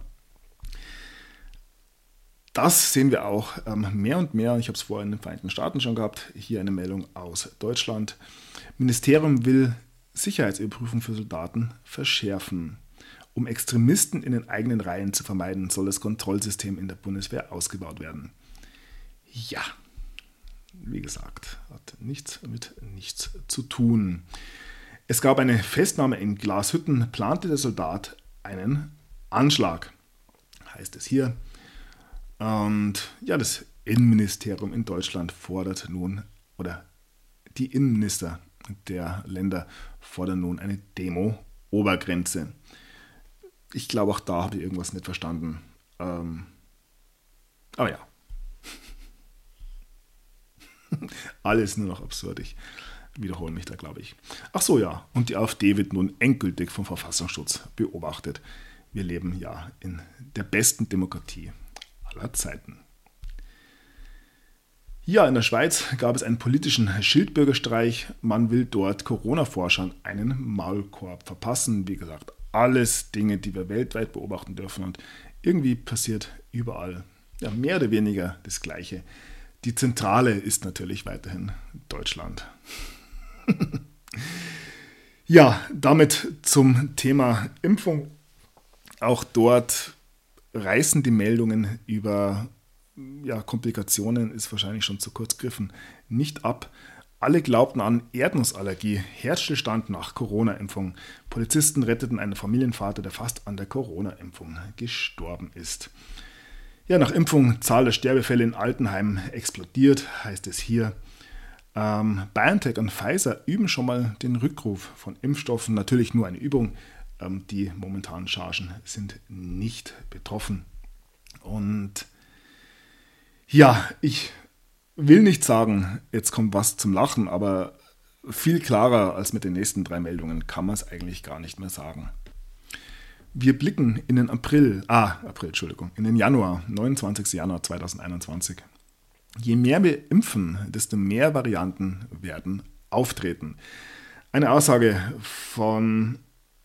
Das sehen wir auch mehr und mehr. Ich habe es vorhin in den Vereinigten Staaten schon gehabt. Hier eine Meldung aus Deutschland. Ministerium will Sicherheitsüberprüfung für Soldaten verschärfen. Um Extremisten in den eigenen Reihen zu vermeiden, soll das Kontrollsystem in der Bundeswehr ausgebaut werden. Ja, wie gesagt, hat nichts mit nichts zu tun. Es gab eine Festnahme in Glashütten, plante der Soldat einen Anschlag, heißt es hier. Und ja, das Innenministerium in Deutschland fordert nun, oder die Innenminister der Länder fordern nun eine Demo-Obergrenze. Ich glaube, auch da habe ich irgendwas nicht verstanden. Aber ja. Alles nur noch absurd. Ich wiederhole mich da, glaube ich. Ach so, ja. Und die AfD wird nun endgültig vom Verfassungsschutz beobachtet. Wir leben ja in der besten Demokratie aller Zeiten. Ja, in der Schweiz gab es einen politischen Schildbürgerstreich. Man will dort Corona-Forschern einen Maulkorb verpassen. Wie gesagt, alles Dinge, die wir weltweit beobachten dürfen. Und irgendwie passiert überall mehr oder weniger das Gleiche. Die Zentrale ist natürlich weiterhin Deutschland. Ja, damit zum Thema Impfung. Auch dort reißen die Meldungen über Komplikationen, ist wahrscheinlich schon zu kurz gegriffen, nicht ab. Alle glaubten an Erdnussallergie, Herzstillstand nach Corona-Impfung. Polizisten retteten einen Familienvater, der fast an der Corona-Impfung gestorben ist. Ja, nach Impfung Zahl der Sterbefälle in Altenheimen explodiert, heißt es hier. BioNTech und Pfizer üben schon mal den Rückruf von Impfstoffen. Natürlich nur eine Übung. Die momentanen Chargen sind nicht betroffen. Und ja, ich will nicht sagen, jetzt kommt was zum Lachen, aber viel klarer als mit den nächsten 3 Meldungen kann man es eigentlich gar nicht mehr sagen. Wir blicken in den in den Januar, 29. Januar 2021. Je mehr wir impfen, desto mehr Varianten werden auftreten. Eine Aussage von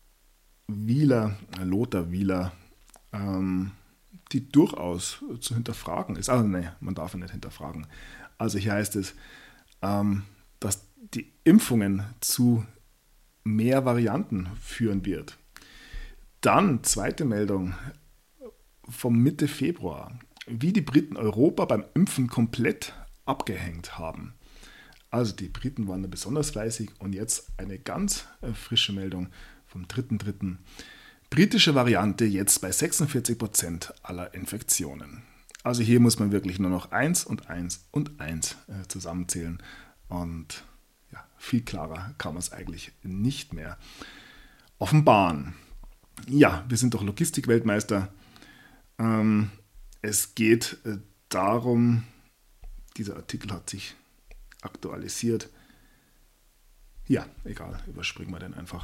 Lothar Wieler, die durchaus zu hinterfragen ist. Man darf ihn nicht hinterfragen. Also hier heißt es, dass die Impfungen zu mehr Varianten führen wird. Dann, zweite Meldung vom Mitte Februar, wie die Briten Europa beim Impfen komplett abgehängt haben. Also die Briten waren da besonders fleißig und jetzt eine ganz frische Meldung vom 3.3. Britische Variante jetzt bei 46% aller Infektionen. Also hier muss man wirklich nur noch 1 und 1 und 1 zusammenzählen und ja, viel klarer kann man es eigentlich nicht mehr offenbaren. Ja, wir sind doch Logistikweltmeister. Es geht darum, dieser Artikel hat sich aktualisiert. Ja, egal, überspringen wir den einfach.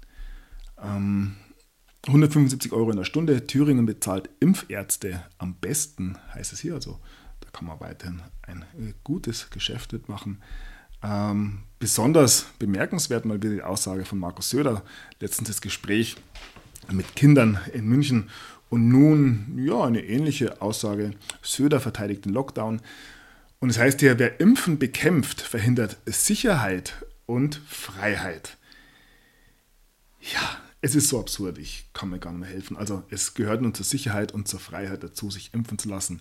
175 € in der Stunde. Thüringen bezahlt Impfärzte am besten, heißt es hier. Also da kann man weiterhin ein gutes Geschäft mitmachen. Besonders bemerkenswert mal wieder die Aussage von Markus Söder. Letztens das Gespräch mit Kindern in München. Und nun, ja, eine ähnliche Aussage. Söder verteidigt den Lockdown. Und es heißt hier, wer Impfen bekämpft, verhindert Sicherheit und Freiheit. Ja, es ist so absurd, ich kann mir gar nicht mehr helfen. Also es gehört nun zur Sicherheit und zur Freiheit dazu, sich impfen zu lassen.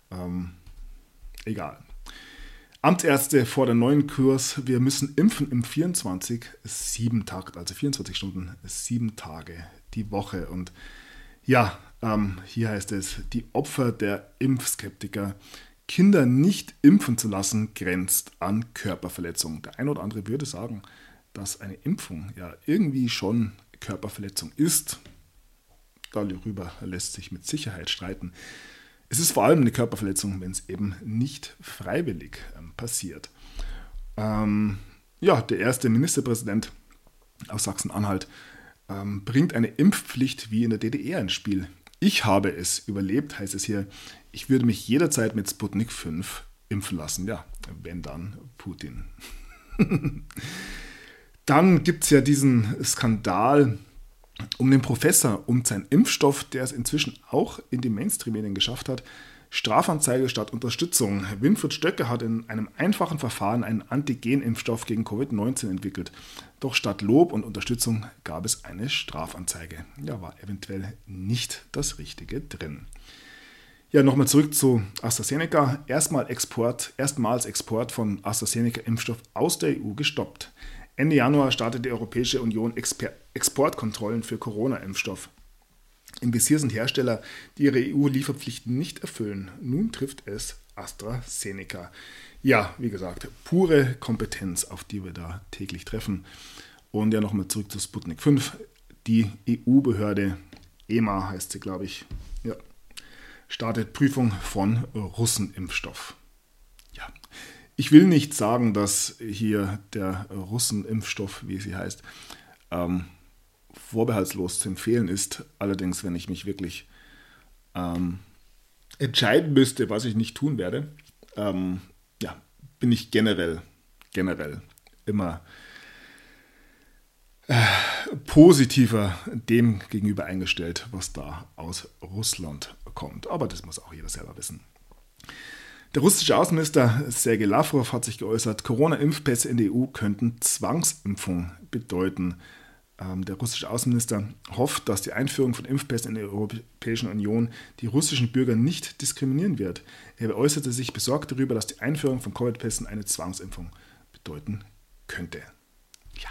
Egal. Amtsärzte fordern neuen Kurs. Wir müssen impfen im 24-7-Takt, also 24 Stunden, 7 Tage die Woche. Und ja, hier heißt es, die Opfer der Impfskeptiker. Kinder nicht impfen zu lassen, grenzt an Körperverletzung. Der ein oder andere würde sagen, dass eine Impfung ja irgendwie schon Körperverletzung ist. Darüber lässt sich mit Sicherheit streiten. Es ist vor allem eine Körperverletzung, wenn es eben nicht freiwillig passiert. Der erste Ministerpräsident aus Sachsen-Anhalt bringt eine Impfpflicht wie in der DDR ins Spiel. Ich habe es überlebt, heißt es hier. Ich würde mich jederzeit mit Sputnik 5 impfen lassen. Ja, wenn dann Putin. Dann gibt es ja diesen Skandal um den Professor und seinen Impfstoff, der es inzwischen auch in die Mainstream-Medien geschafft hat. Strafanzeige statt Unterstützung. Winfried Stöcker hat in einem einfachen Verfahren einen Antigen-Impfstoff gegen Covid-19 entwickelt. Doch statt Lob und Unterstützung gab es eine Strafanzeige. Ja, war eventuell nicht das Richtige drin. Ja, nochmal zurück zu AstraZeneca. Erstmals Export von AstraZeneca-Impfstoff aus der EU gestoppt. Ende Januar startet die Europäische Union Exportkontrollen für Corona-Impfstoff. Im Visier sind Hersteller, die ihre EU-Lieferpflichten nicht erfüllen. Nun trifft es AstraZeneca. Ja, wie gesagt, pure Kompetenz, auf die wir da täglich treffen. Und ja, nochmal zurück zu Sputnik 5. Die EU-Behörde, EMA heißt sie, glaube ich, ja, startet Prüfung von Russenimpfstoff. Ja, ich will nicht sagen, dass hier der Russenimpfstoff, wie sie heißt, vorbehaltslos zu empfehlen ist. Allerdings, wenn ich mich wirklich entscheiden müsste, was ich nicht tun werde, bin ich generell immer positiver dem gegenüber eingestellt, was da aus Russland kommt. Aber das muss auch jeder selber wissen. Der russische Außenminister Sergei Lavrov hat sich geäußert, Corona-Impfpässe in der EU könnten Zwangsimpfung bedeuten. Der russische Außenminister hofft, dass die Einführung von Impfpässen in der Europäischen Union die russischen Bürger nicht diskriminieren wird. Er äußerte sich besorgt darüber, dass die Einführung von Covid-Pässen eine Zwangsimpfung bedeuten könnte. Ja.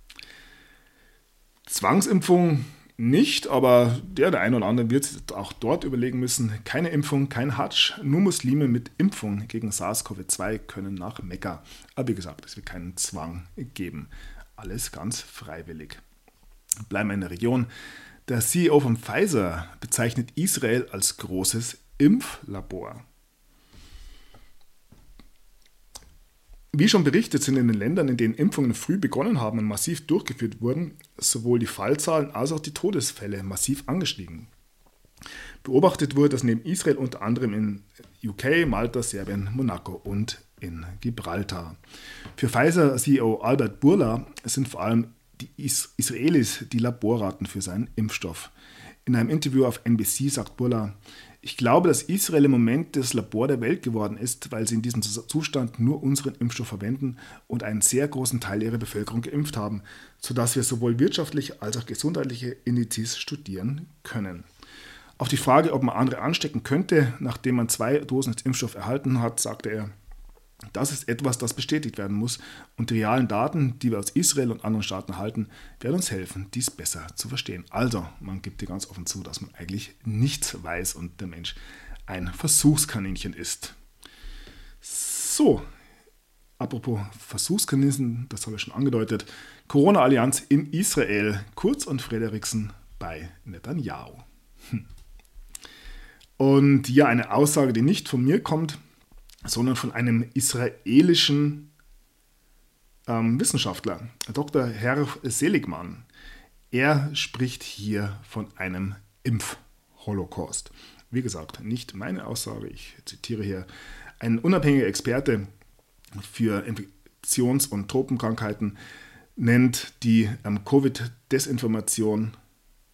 Zwangsimpfung nicht, aber der eine oder andere wird auch dort überlegen müssen, keine Impfung, kein Hadsch, nur Muslime mit Impfung gegen SARS-CoV-2 können nach Mekka. Aber wie gesagt, es wird keinen Zwang geben. Alles ganz freiwillig. Bleiben wir in der Region. Der CEO von Pfizer bezeichnet Israel als großes Impflabor. Wie schon berichtet, sind in den Ländern, in denen Impfungen früh begonnen haben und massiv durchgeführt wurden, sowohl die Fallzahlen als auch die Todesfälle massiv angestiegen. Beobachtet wurde das neben Israel unter anderem in UK, Malta, Serbien, Monaco und in Gibraltar. Für Pfizer-CEO Albert Bourla sind vor allem die Israelis die Laborraten für seinen Impfstoff. In einem Interview auf NBC sagt Bourla: Ich glaube, dass Israel im Moment das Labor der Welt geworden ist, weil sie in diesem Zustand nur unseren Impfstoff verwenden und einen sehr großen Teil ihrer Bevölkerung geimpft haben, sodass wir sowohl wirtschaftliche als auch gesundheitliche Indizes studieren können. Auf die Frage, ob man andere anstecken könnte, nachdem man 2 Dosen des Impfstoffs erhalten hat, sagte er: Das ist etwas, das bestätigt werden muss, und die realen Daten, die wir aus Israel und anderen Staaten erhalten, werden uns helfen, dies besser zu verstehen. Also, man gibt dir ganz offen zu, dass man eigentlich nichts weiß und der Mensch ein Versuchskaninchen ist. So, apropos Versuchskaninchen, das habe ich schon angedeutet. Corona-Allianz in Israel, Kurz und Frederiksen bei Netanyahu. Und ja, eine Aussage, die nicht von mir kommt, sondern von einem israelischen Wissenschaftler, Dr. Herr Seligman. Er spricht hier von einem Impfholocaust. Wie gesagt, nicht meine Aussage, ich zitiere hier: Ein unabhängiger Experte für Infektions- und Tropenkrankheiten nennt die Covid-Desinformation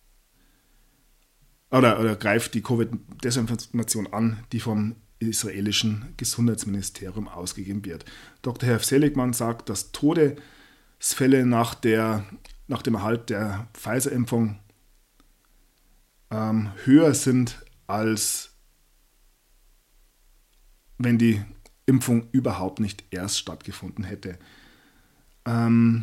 oder greift die Covid-Desinformation an, die vom israelischen Gesundheitsministerium ausgegeben wird. Dr. Herr Seligman sagt, dass Todesfälle nach dem Erhalt der Pfizer-Impfung höher sind, als wenn die Impfung überhaupt nicht erst stattgefunden hätte. Also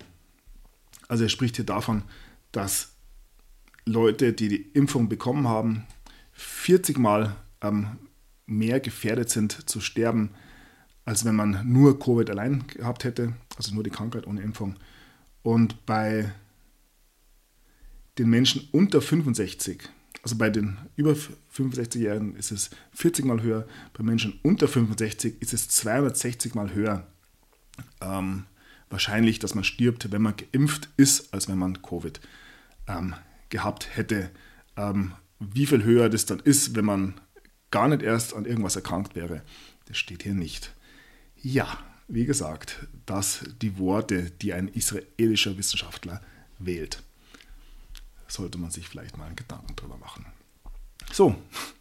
er spricht hier davon, dass Leute, die die Impfung bekommen haben, 40 Mal mehr gefährdet sind zu sterben, als wenn man nur Covid allein gehabt hätte, also nur die Krankheit ohne Impfung. Und bei den Menschen unter 65, also bei den über 65-Jährigen ist es 40 Mal höher, bei Menschen unter 65 ist es 260 Mal höher wahrscheinlich, dass man stirbt, wenn man geimpft ist, als wenn man Covid gehabt hätte. Wie viel höher das dann ist, wenn man gar nicht erst an irgendwas erkrankt wäre, das steht hier nicht. Ja, wie gesagt, das die Worte, die ein israelischer Wissenschaftler wählt. Sollte man sich vielleicht mal einen Gedanken drüber machen. So,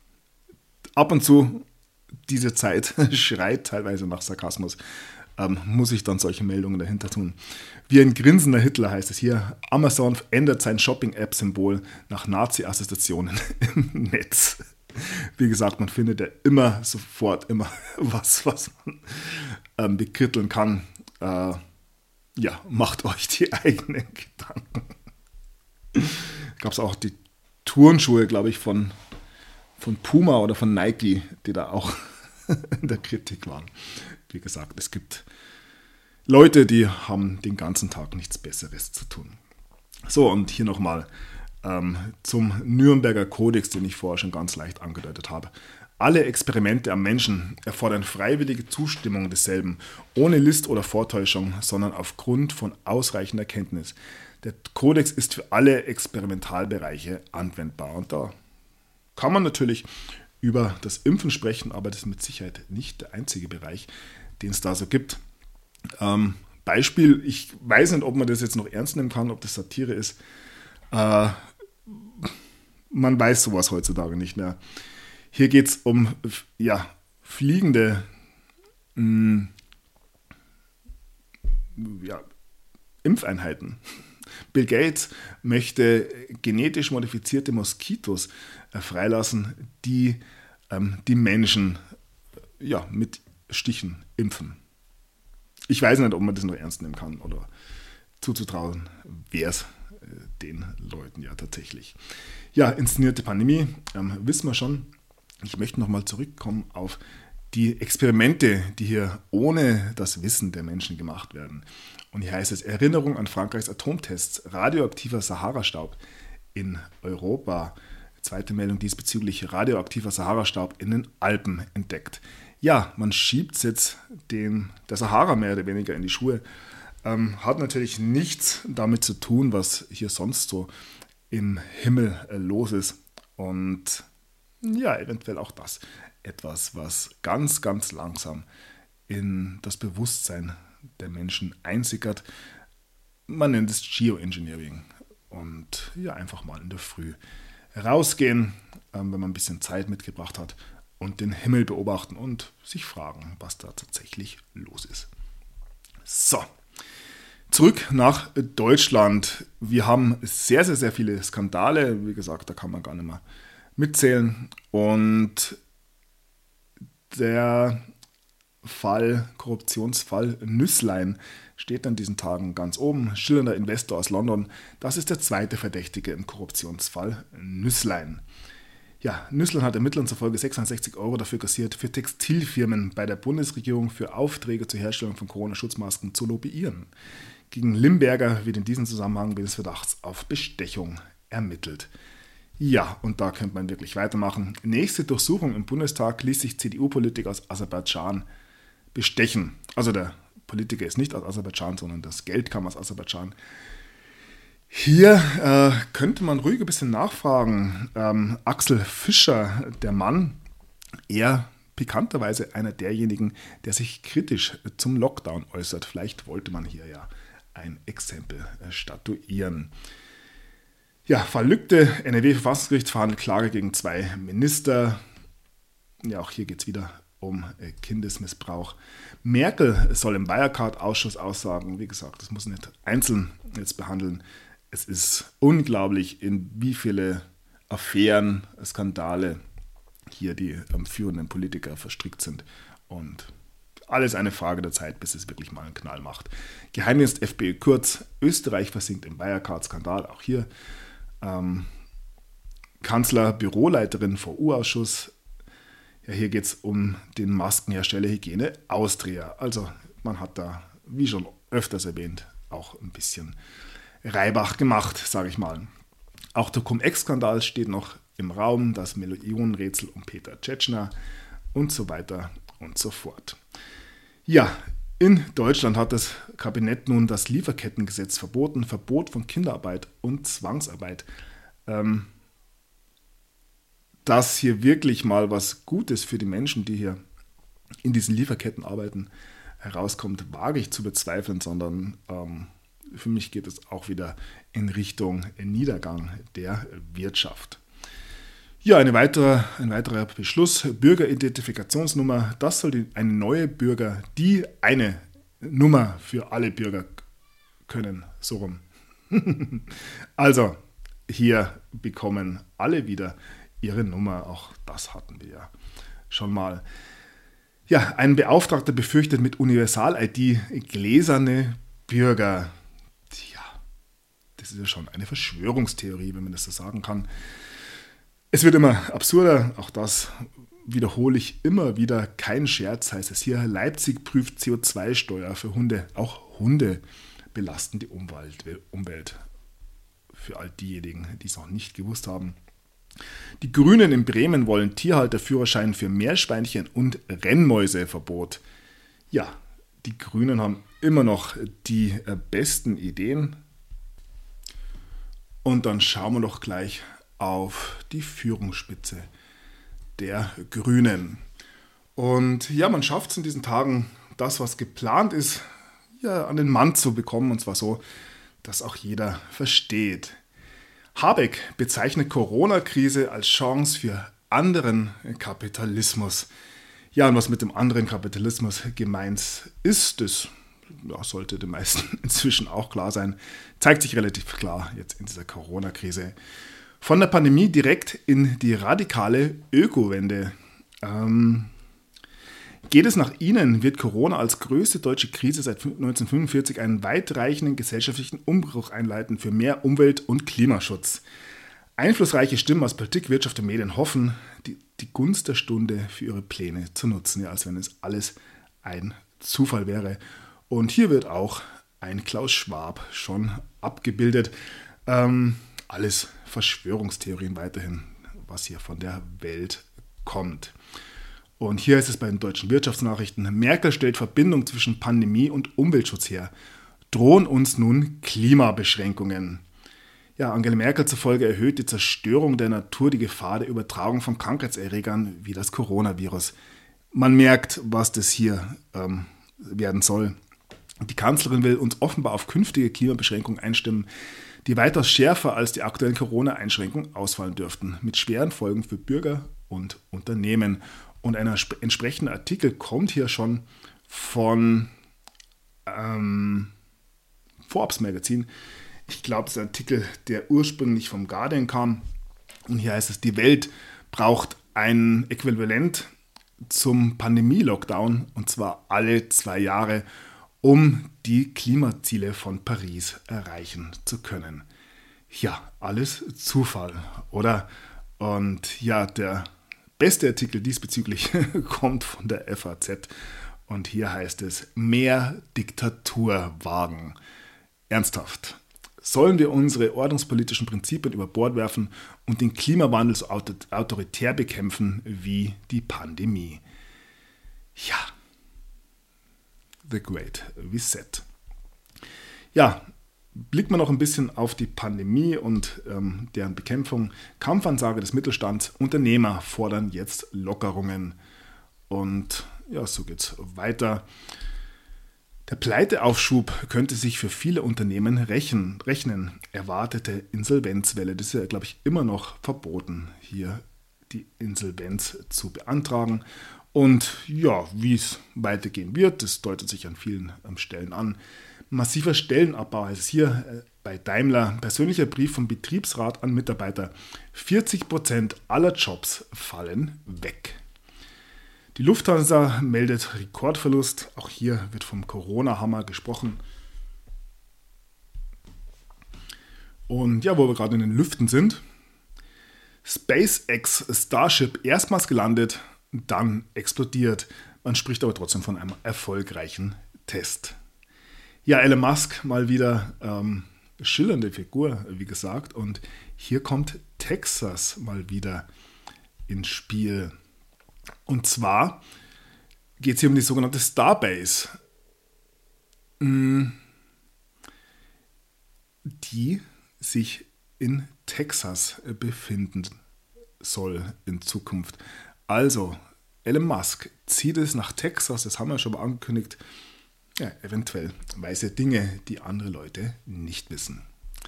ab und zu, diese Zeit schreit teilweise nach Sarkasmus, muss ich dann solche Meldungen dahinter tun. Wie ein grinsender Hitler heißt es hier: Amazon ändert sein Shopping-App-Symbol nach Nazi-Assoziationen im Netz. Wie gesagt, man findet ja immer sofort was man bekritteln kann. Ja, macht euch die eigenen Gedanken. Gab es auch die Turnschuhe, glaube ich, von Puma oder von Nike, die da auch in der Kritik waren. Wie gesagt, es gibt Leute, die haben den ganzen Tag nichts Besseres zu tun. So, und hier nochmal zum Nürnberger Kodex, den ich vorher schon ganz leicht angedeutet habe. Alle Experimente am Menschen erfordern freiwillige Zustimmung desselben, ohne List oder Vortäuschung, sondern aufgrund von ausreichender Kenntnis. Der Kodex ist für alle Experimentalbereiche anwendbar. Und da kann man natürlich über das Impfen sprechen, aber das ist mit Sicherheit nicht der einzige Bereich, den es da so gibt. Beispiel, ich weiß nicht, ob man das jetzt noch ernst nehmen kann, ob das Satire ist. Man weiß sowas heutzutage nicht mehr. Hier geht es um fliegende Impfeinheiten. Bill Gates möchte genetisch modifizierte Moskitos freilassen, die die Menschen mit Stichen impfen. Ich weiß nicht, ob man das noch ernst nehmen kann oder zuzutrauen wäre es den Leuten ja tatsächlich. Ja, inszenierte Pandemie, wissen wir schon. Ich möchte nochmal zurückkommen auf die Experimente, die hier ohne das Wissen der Menschen gemacht werden. Und hier heißt es: Erinnerung an Frankreichs Atomtests, radioaktiver Sahara-Staub in Europa. Zweite Meldung diesbezüglich: radioaktiver Sahara-Staub in den Alpen entdeckt. Ja, man schiebt jetzt der Sahara mehr oder weniger in die Schuhe. Hat natürlich nichts damit zu tun, was hier sonst so im Himmel los ist. Und ja, eventuell auch das etwas, was ganz, ganz langsam in das Bewusstsein der Menschen einsickert. Man nennt es Geoengineering. Und ja, einfach mal in der Früh rausgehen, wenn man ein bisschen Zeit mitgebracht hat und den Himmel beobachten und sich fragen, was da tatsächlich los ist. So, zurück nach Deutschland. Wir haben sehr, sehr, sehr viele Skandale. Wie gesagt, da kann man gar nicht mehr mitzählen. Und der Korruptionsfall Nüßlein steht an diesen Tagen ganz oben. Schillernder Investor aus London. Das ist der zweite Verdächtige im Korruptionsfall Nüßlein. Ja, Nüßlein hat Ermittlern zufolge 660 Euro dafür kassiert, für Textilfirmen bei der Bundesregierung für Aufträge zur Herstellung von Corona-Schutzmasken zu lobbyieren. Gegen Limberger wird in diesem Zusammenhang wegen des Verdachts auf Bestechung ermittelt. Ja, und da könnte man wirklich weitermachen. Nächste Durchsuchung im Bundestag ließ sich CDU-Politiker aus Aserbaidschan bestechen. Also der Politiker ist nicht aus Aserbaidschan, sondern das Geld kam aus Aserbaidschan. Hier könnte man ruhig ein bisschen nachfragen. Axel Fischer, der Mann, er pikanterweise einer derjenigen, der sich kritisch zum Lockdown äußert. Vielleicht wollte man hier ja ein Exempel statuieren. Ja, Fall Lübcke, NRW-Verfassungsgericht verhandelt Klage gegen 2 Minister. Ja, auch hier geht es wieder um Kindesmissbrauch. Merkel soll im Wirecard-Ausschuss aussagen. Wie gesagt, das muss nicht einzeln jetzt behandeln. Es ist unglaublich, in wie viele Affären, Skandale hier die führenden Politiker verstrickt sind. Und alles eine Frage der Zeit, bis es wirklich mal einen Knall macht. Geheimdienst FPÖ Kurz, Österreich versinkt im Wirecard-Skandal. Auch hier Kanzler, Büroleiterin VU-Ausschuss. Ja, hier geht es um den Maskenhersteller Hygiene Austria. Also man hat da, wie schon öfters erwähnt, auch ein bisschen Reibach gemacht, sage ich mal. Auch der Cum-Ex-Skandal steht noch im Raum, das Millionenrätsel um Peter Tschetschner und so weiter und so fort. Ja, in Deutschland hat das Kabinett nun das Lieferkettengesetz verboten, Verbot von Kinderarbeit und Zwangsarbeit. Dass hier wirklich mal was Gutes für die Menschen, die hier in diesen Lieferketten arbeiten, herauskommt, wage ich zu bezweifeln, sondern für mich geht es auch wieder in Richtung Niedergang der Wirtschaft. Ja, ein weiterer Beschluss, Bürgeridentifikationsnummer, das soll eine neue eine Nummer für alle Bürger können, so rum. Also, hier bekommen alle wieder ihre Nummer, auch das hatten wir ja schon mal. Ja, ein Beauftragter befürchtet mit Universal-ID gläserne Bürger. Tja, das ist ja schon eine Verschwörungstheorie, wenn man das so sagen kann. Es wird immer absurder, auch das wiederhole ich immer wieder, kein Scherz heißt es hier. Leipzig prüft CO2-Steuer für Hunde. Auch Hunde belasten die Umwelt. Für all diejenigen, die es noch nicht gewusst haben. Die Grünen in Bremen wollen Tierhalterführerschein für Meerschweinchen und Rennmäuseverbot. Ja, die Grünen haben immer noch die besten Ideen. Und dann schauen wir doch gleich auf die Führungsspitze der Grünen. Und ja, man schafft es in diesen Tagen, das, was geplant ist, ja, an den Mann zu bekommen. Und zwar so, dass auch jeder versteht. Habeck bezeichnet Corona-Krise als Chance für anderen Kapitalismus. Ja, und was mit dem anderen Kapitalismus gemeint ist, das sollte den meisten inzwischen auch klar sein, zeigt sich relativ klar jetzt in dieser Corona-Krise. Von der Pandemie direkt in die radikale Ökowende. Geht es nach Ihnen, wird Corona als größte deutsche Krise seit 1945 einen weitreichenden gesellschaftlichen Umbruch einleiten für mehr Umwelt- und Klimaschutz. Einflussreiche Stimmen aus Politik, Wirtschaft und Medien hoffen, die Gunst der Stunde für ihre Pläne zu nutzen, ja, als wenn es alles ein Zufall wäre. Und hier wird auch ein Klaus Schwab schon abgebildet. Alles Verschwörungstheorien weiterhin, was hier von der Welt kommt. Und hier ist es bei den deutschen Wirtschaftsnachrichten: Merkel stellt Verbindung zwischen Pandemie und Umweltschutz her. Drohen uns nun Klimabeschränkungen? Ja, Angela Merkel zufolge erhöht die Zerstörung der Natur die Gefahr der Übertragung von Krankheitserregern wie das Coronavirus. Man merkt, was das hier werden soll. Die Kanzlerin will uns offenbar auf künftige Klimabeschränkungen einstimmen, die weitaus schärfer als die aktuellen Corona-Einschränkungen ausfallen dürften, mit schweren Folgen für Bürger und Unternehmen. Und ein entsprechender Artikel kommt hier schon von Forbes Magazin. Ich glaube, es ist ein Artikel, der ursprünglich vom Guardian kam. Und hier heißt es: Die Welt braucht ein Äquivalent zum Pandemie-Lockdown, und zwar alle 2 Jahre, um die Klimaziele von Paris erreichen zu können. Ja, alles Zufall, oder? Und ja, der beste Artikel diesbezüglich kommt von der FAZ. Und hier heißt es: Mehr Diktatur wagen. Ernsthaft. Sollen wir unsere ordnungspolitischen Prinzipien über Bord werfen und den Klimawandel so autoritär bekämpfen wie die Pandemie? Ja, the Great Reset. Ja, blicken wir noch ein bisschen auf die Pandemie und deren Bekämpfung. Kampfansage des Mittelstands: Unternehmer fordern jetzt Lockerungen. Und ja, so geht's weiter. Der Pleiteaufschub könnte sich für viele Unternehmen rechnen. Erwartete Insolvenzwelle. Das ist ja, glaube ich, immer noch verboten, hier die Insolvenz zu beantragen. Und ja, wie es weitergehen wird, das deutet sich an vielen Stellen an. Massiver Stellenabbau heißt es hier bei Daimler. Persönlicher Brief vom Betriebsrat an Mitarbeiter: 40% aller Jobs fallen weg. Die Lufthansa meldet Rekordverlust. Auch hier wird vom Corona-Hammer gesprochen. Und ja, wo wir gerade in den Lüften sind: SpaceX Starship erstmals gelandet, dann explodiert. Man spricht aber trotzdem von einem erfolgreichen Test. Ja, Elon Musk mal wieder schillernde Figur, wie gesagt. Und hier kommt Texas mal wieder ins Spiel. Und zwar geht es hier um die sogenannte Starbase, die sich in Texas befinden soll in Zukunft. Also, Elon Musk zieht es nach Texas, das haben wir schon mal angekündigt. Ja, eventuell weiß er Dinge, die andere Leute nicht wissen.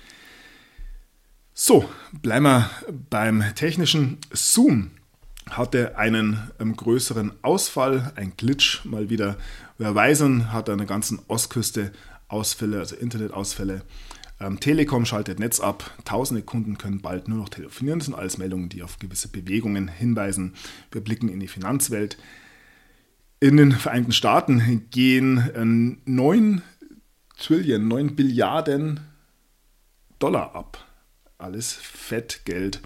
So, bleiben wir beim Technischen. Zoom hatte einen größeren Ausfall, ein Glitch mal wieder. Verizon hat an der ganzen Ostküste Ausfälle, also Internetausfälle. Telekom schaltet Netz ab. Tausende Kunden können bald nur noch telefonieren. Das sind alles Meldungen, die auf gewisse Bewegungen hinweisen. Wir blicken in die Finanzwelt. In den Vereinigten Staaten gehen 9 Billiarden Dollar ab. Alles Fettgeld.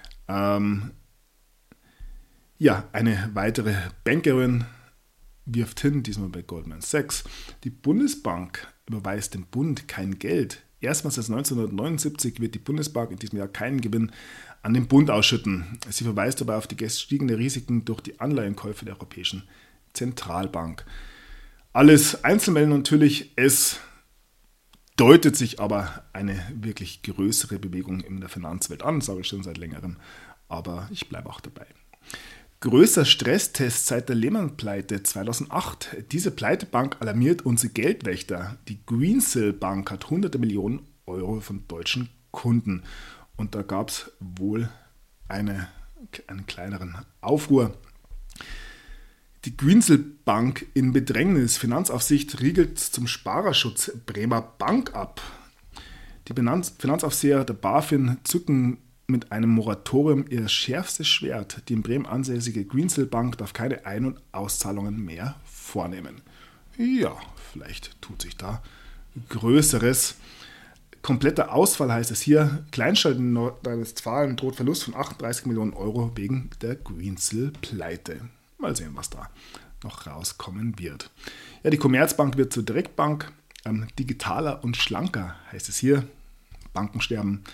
Ja, eine weitere Bankerin wirft hin, diesmal bei Goldman Sachs. Die Bundesbank überweist dem Bund kein Geld. Erstmals seit 1979 wird die Bundesbank in diesem Jahr keinen Gewinn an den Bund ausschütten. Sie verweist dabei auf die gestiegenen Risiken durch die Anleihenkäufe der Europäischen Zentralbank. Alles Einzelmeldungen natürlich. Es deutet sich aber eine wirklich größere Bewegung in der Finanzwelt an, sage ich schon seit längerem. Aber ich bleibe auch dabei. Größter Stresstest seit der Lehman-Pleite 2008. Diese Pleitebank alarmiert unsere Geldwächter. Die Greensill Bank hat hunderte Millionen Euro von deutschen Kunden. Und da gab es wohl einen kleineren Aufruhr. Die Greensill Bank in Bedrängnis. Finanzaufsicht riegelt zum Sparerschutz Bremer Bank ab. Die Finanzaufseher der BaFin zücken mit einem Moratorium ihr schärfstes Schwert. Die in Bremen ansässige Greensill Bank darf keine Ein- und Auszahlungen mehr vornehmen. Ja, vielleicht tut sich da Größeres. Kompletter Ausfall heißt es hier. Kleinstadt in Nordrhein-Westfalen droht Verlust von 38 Millionen Euro wegen der Greensill-Pleite. Mal sehen, was da noch rauskommen wird. Ja, die Commerzbank wird zur Direktbank. Digitaler und schlanker heißt es hier. Bankensterben.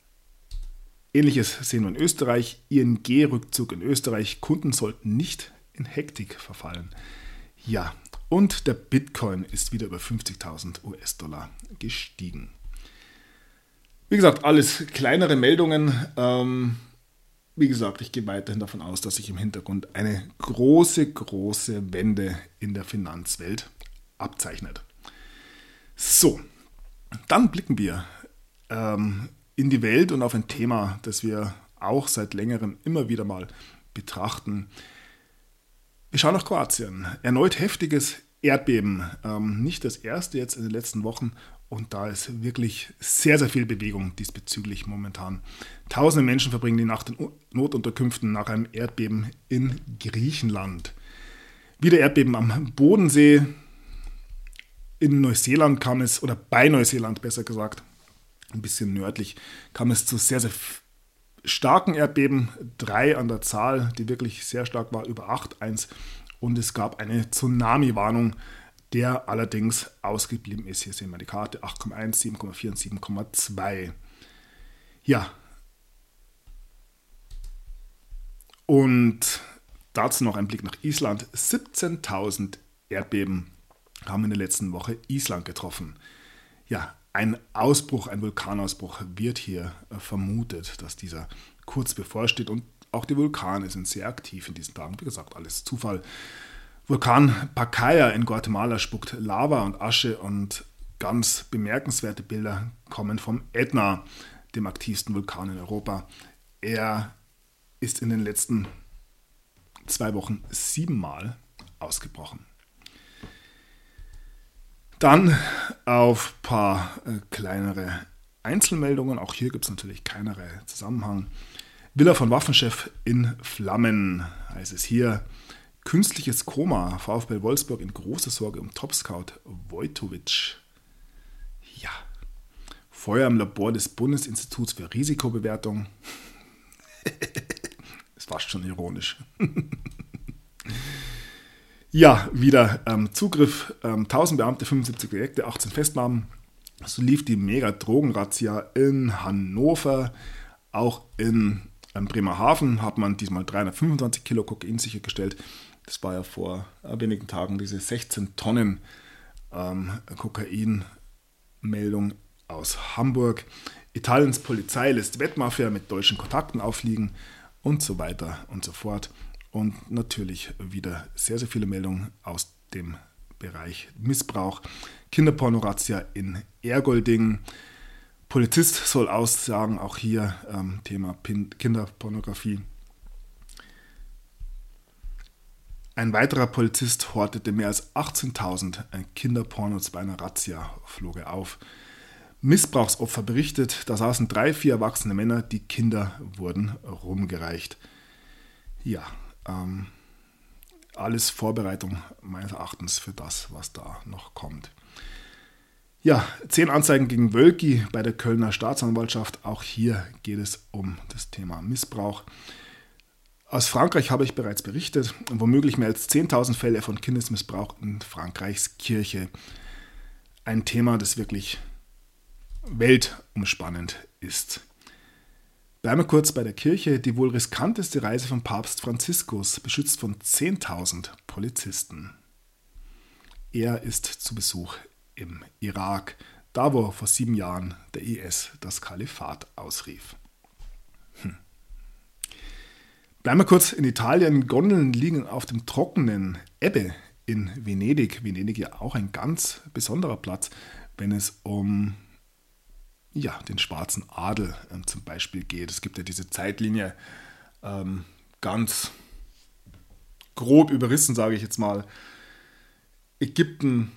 Ähnliches sehen wir in Österreich. ING-Rückzug in Österreich. Kunden sollten nicht in Hektik verfallen. Ja, und der Bitcoin ist wieder über 50.000 US-Dollar gestiegen. Wie gesagt, alles kleinere Meldungen. Wie gesagt, ich gehe weiterhin davon aus, dass sich im Hintergrund eine große, große Wende in der Finanzwelt abzeichnet. So, dann blicken wir in die Welt und auf ein Thema, das wir auch seit längerem immer wieder mal betrachten. Wir schauen nach Kroatien. Erneut heftiges Erdbeben. Nicht das erste jetzt in den letzten Wochen. Und da ist wirklich sehr, sehr viel Bewegung diesbezüglich momentan. Tausende Menschen verbringen die Nacht in Notunterkünften nach einem Erdbeben in Griechenland. Wieder Erdbeben am Bodensee. In Neuseeland kam es, oder bei Neuseeland besser gesagt, ein bisschen nördlich, kam es zu sehr, sehr starken Erdbeben. 3 an der Zahl, die wirklich sehr stark war, über 8,1. Und es gab eine Tsunami-Warnung, der allerdings ausgeblieben ist. Hier sehen wir die Karte, 8,1, 7,4 und 7,2. Ja. Und dazu noch ein Blick nach Island. 17.000 Erdbeben haben in der letzten Woche Island getroffen. Ja, ein Ausbruch, ein Vulkanausbruch wird hier vermutet, dass dieser kurz bevorsteht. Und auch die Vulkane sind sehr aktiv in diesen Tagen. Wie gesagt, alles Zufall. Vulkan Pacaya in Guatemala spuckt Lava und Asche und ganz bemerkenswerte Bilder kommen vom Ätna, dem aktivsten Vulkan in Europa. Er ist in den letzten 2 Wochen 7-mal ausgebrochen. Dann auf ein paar kleinere Einzelmeldungen. Auch hier gibt es natürlich keinerlei Zusammenhang. Villa von Waffenchef in Flammen, heißt es hier. Künstliches Koma, VfB Wolfsburg in großer Sorge um Topscout Wojtowicz. Ja. Feuer im Labor des Bundesinstituts für Risikobewertung. Ist fast schon ironisch. Ja, wieder Zugriff, 1000 Beamte, 75 Projekte, 18 Festnahmen. So lief die Mega-Drogenrazzia in Hannover. Auch in Bremerhaven hat man diesmal 325 Kilo Kokain sichergestellt. Das war ja vor wenigen Tagen diese 16 Tonnen Kokain-Meldung aus Hamburg. Italiens Polizei lässt Wettmafia mit deutschen Kontakten auffliegen und so weiter und so fort. Und natürlich wieder sehr, sehr viele Meldungen aus dem Bereich Missbrauch. Kinderpornorazzia in Ergolding. Polizist soll aussagen, auch hier Thema Kinderpornografie. Ein weiterer Polizist hortete mehr als 18.000 Kinderpornos bei einer Razzia, flog er auf. Missbrauchsopfer berichtet, da saßen 3, 4 erwachsene Männer, die Kinder wurden rumgereicht. Ja, alles Vorbereitung meines Erachtens für das, was da noch kommt. Ja, 10 Anzeigen gegen Wölki bei der Kölner Staatsanwaltschaft. Auch hier geht es um das Thema Missbrauch. Aus Frankreich habe ich bereits berichtet. Womöglich mehr als 10.000 Fälle von Kindesmissbrauch in Frankreichs Kirche. Ein Thema, das wirklich weltumspannend ist. Bleiben wir kurz bei der Kirche. Die wohl riskanteste Reise von Papst Franziskus, beschützt von 10.000 Polizisten. Er ist zu Besuch im Irak, da wo vor 7 Jahren der IS das Kalifat ausrief. Bleiben wir kurz in Italien. Gondeln liegen auf dem trockenen Ebbe in Venedig. Venedig ja auch ein ganz besonderer Platz, wenn es um den schwarzen Adel zum Beispiel geht. Es gibt ja diese Zeitlinie ganz grob überrissen, sage ich jetzt mal. Ägypten,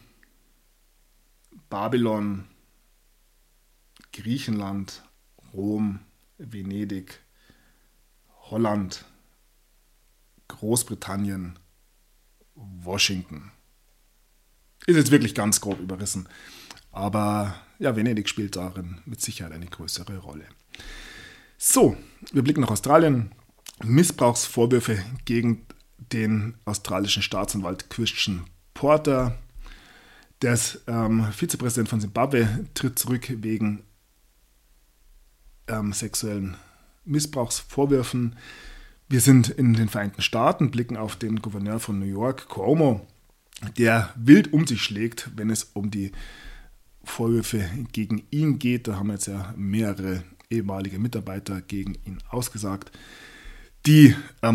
Babylon, Griechenland, Rom, Venedig, Holland, Großbritannien, Washington. Ist jetzt wirklich ganz grob überrissen. Aber ja, Venedig spielt darin mit Sicherheit eine größere Rolle. So, wir blicken nach Australien. Missbrauchsvorwürfe gegen den australischen Staatsanwalt Christian Porter. Der ist Vizepräsident von Simbabwe, tritt zurück wegen sexuellen Missbrauchsvorwürfen. Wir sind in den Vereinigten Staaten, blicken auf den Gouverneur von New York, Cuomo, der wild um sich schlägt, wenn es um die Vorwürfe gegen ihn geht. Da haben jetzt ja mehrere ehemalige Mitarbeiter gegen ihn ausgesagt. Die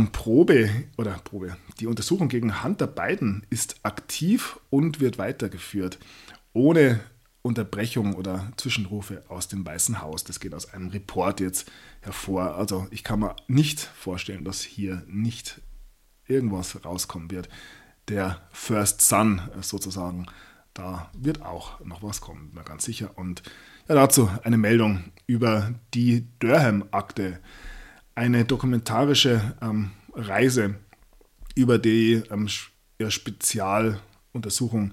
die Untersuchung gegen Hunter Biden ist aktiv und wird weitergeführt, ohne Unterbrechung oder Zwischenrufe aus dem Weißen Haus. Das geht aus einem Report jetzt hervor. Also ich kann mir nicht vorstellen, dass hier nicht irgendwas rauskommen wird. Der First Son sozusagen, da wird auch noch was kommen, bin mir ganz sicher. Und ja, dazu eine Meldung über die Durham-Akte, eine dokumentarische Reise über die Spezialuntersuchung,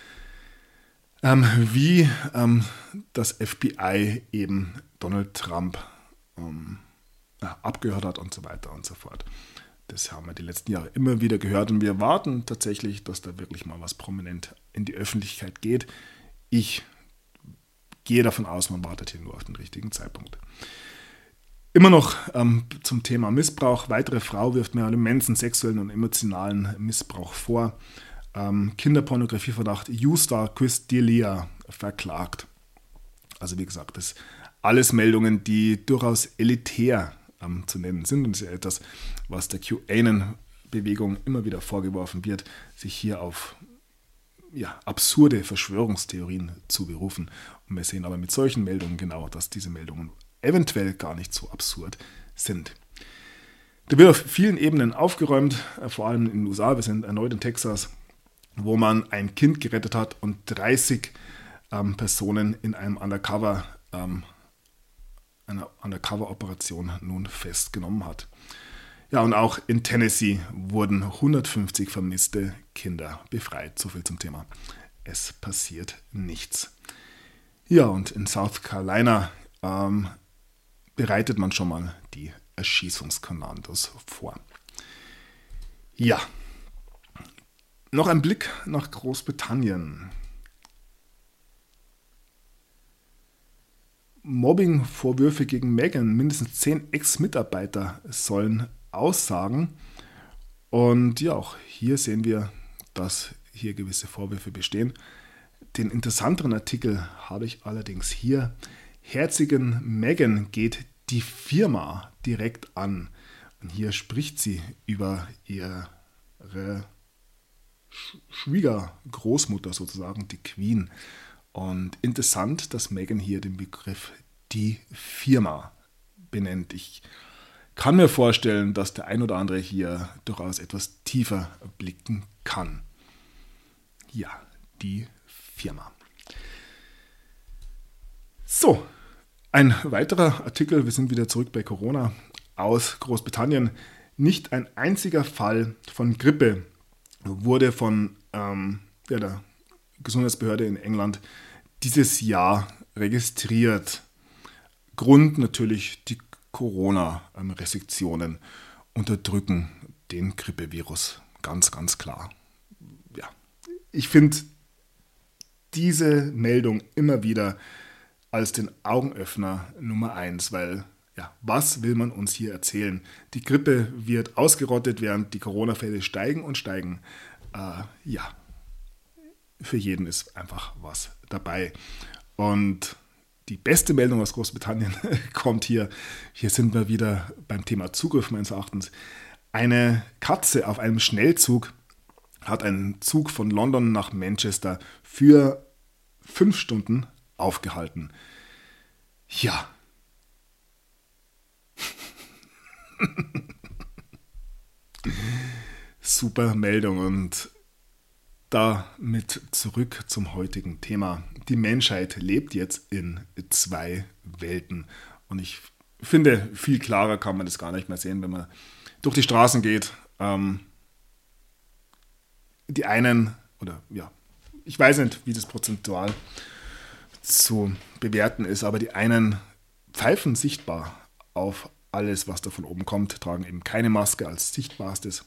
wie das FBI eben Donald Trump abgehört hat und so weiter und so fort. Das haben wir die letzten Jahre immer wieder gehört und wir warten tatsächlich, dass da wirklich mal was prominent in die Öffentlichkeit geht. Ich gehe davon aus, man wartet hier nur auf den richtigen Zeitpunkt. Immer noch zum Thema Missbrauch. Weitere Frau wirft mir einen immensen sexuellen und emotionalen Missbrauch vor. Kinderpornografieverdacht, U-Star Chris D'Elia verklagt. Also wie gesagt, das alles Meldungen, die durchaus elitär zu nennen sind. Und das ist ja etwas, was der QAnon-Bewegung immer wieder vorgeworfen wird, sich hier auf absurde Verschwörungstheorien zu berufen. Und wir sehen aber mit solchen Meldungen genau, dass diese Meldungen eventuell gar nicht so absurd sind. Da wird auf vielen Ebenen aufgeräumt, vor allem in den USA. Wir sind erneut in Texas, wo man ein Kind gerettet hat und 30 Personen in einem einer Undercover-Operation nun festgenommen hat. Ja, und auch in Tennessee wurden 150 vermisste Kinder befreit. So viel zum Thema. Es passiert nichts. Ja, und in South Carolina bereitet man schon mal die Erschießungskommandos vor. Ja, noch ein Blick nach Großbritannien. Mobbing-Vorwürfe gegen Meghan. Mindestens 10 Ex-Mitarbeiter sollen aussagen. Und ja, auch hier sehen wir, dass hier gewisse Vorwürfe bestehen. Den interessanteren Artikel habe ich allerdings hier. Herzogin Meghan geht die Firma direkt an. Und hier spricht sie über ihre Schwiegergroßmutter sozusagen, die Queen. Und interessant, dass Meghan hier den Begriff die Firma benennt. Ich kann mir vorstellen, dass der ein oder andere hier durchaus etwas tiefer blicken kann. Ja, die Firma. So, ein weiterer Artikel, wir sind wieder zurück bei Corona aus Großbritannien. Nicht ein einziger Fall von Grippe wurde von der Gesundheitsbehörde in England dieses Jahr registriert. Grund natürlich die Corona-Restriktionen unterdrücken den Grippevirus. Ganz, ganz klar. Ja, ich finde diese Meldung immer wieder als den Augenöffner Nummer 1, weil was will man uns hier erzählen? Die Grippe wird ausgerottet, während die Corona-Fälle steigen und steigen. Für jeden ist einfach was dabei. Und die beste Meldung aus Großbritannien kommt hier. Hier sind wir wieder beim Thema Zugriff meines Erachtens. Eine Katze auf einem Schnellzug hat einen Zug von London nach Manchester für 5 Stunden aufgehalten. Ja. Super Meldung und damit zurück zum heutigen Thema. Die Menschheit lebt jetzt in 2 Welten und ich finde, viel klarer kann man das gar nicht mehr sehen, wenn man durch die Straßen geht. Die einen, ich weiß nicht, wie das prozentual zu bewerten ist, aber die einen pfeifen sichtbar auf alles, was da von oben kommt, tragen eben keine Maske als sichtbarstes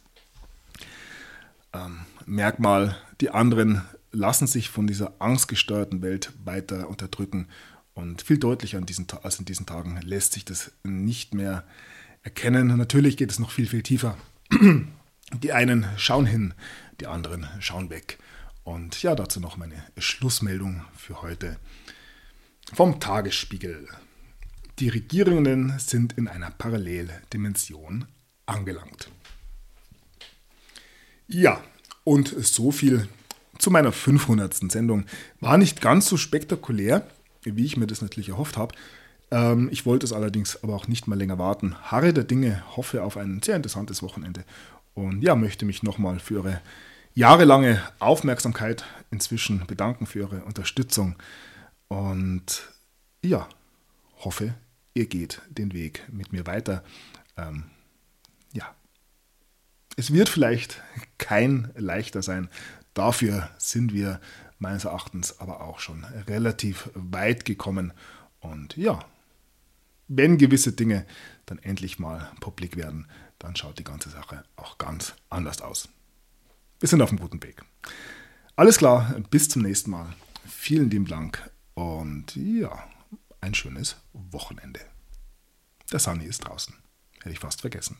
Merkmal. Die anderen lassen sich von dieser angstgesteuerten Welt weiter unterdrücken und viel deutlicher als in diesen Tagen lässt sich das nicht mehr erkennen. Natürlich geht es noch viel, viel tiefer. Die einen schauen hin, die anderen schauen weg. Und ja, dazu noch meine Schlussmeldung für heute vom Tagesspiegel. Die Regierenden sind in einer Paralleldimension angelangt. Ja, und so viel zu meiner 500. Sendung. War nicht ganz so spektakulär, wie ich mir das natürlich erhofft habe. Ich wollte es allerdings aber auch nicht mal länger warten. Harre der Dinge, hoffe auf ein sehr interessantes Wochenende. Und ja, möchte mich nochmal für Ihre jahrelange Aufmerksamkeit inzwischen bedanken, für Ihre Unterstützung. Und ja, hoffe, ihr geht den Weg mit mir weiter. Ja, es wird vielleicht kein leichter sein. Dafür sind wir meines Erachtens aber auch schon relativ weit gekommen. Und ja, wenn gewisse Dinge dann endlich mal publik werden, dann schaut die ganze Sache auch ganz anders aus. Wir sind auf einem guten Weg. Alles klar, bis zum nächsten Mal. Vielen lieben Dank und ja, ein schönes Wochenende. Der Sunny ist draußen. Hätte ich fast vergessen.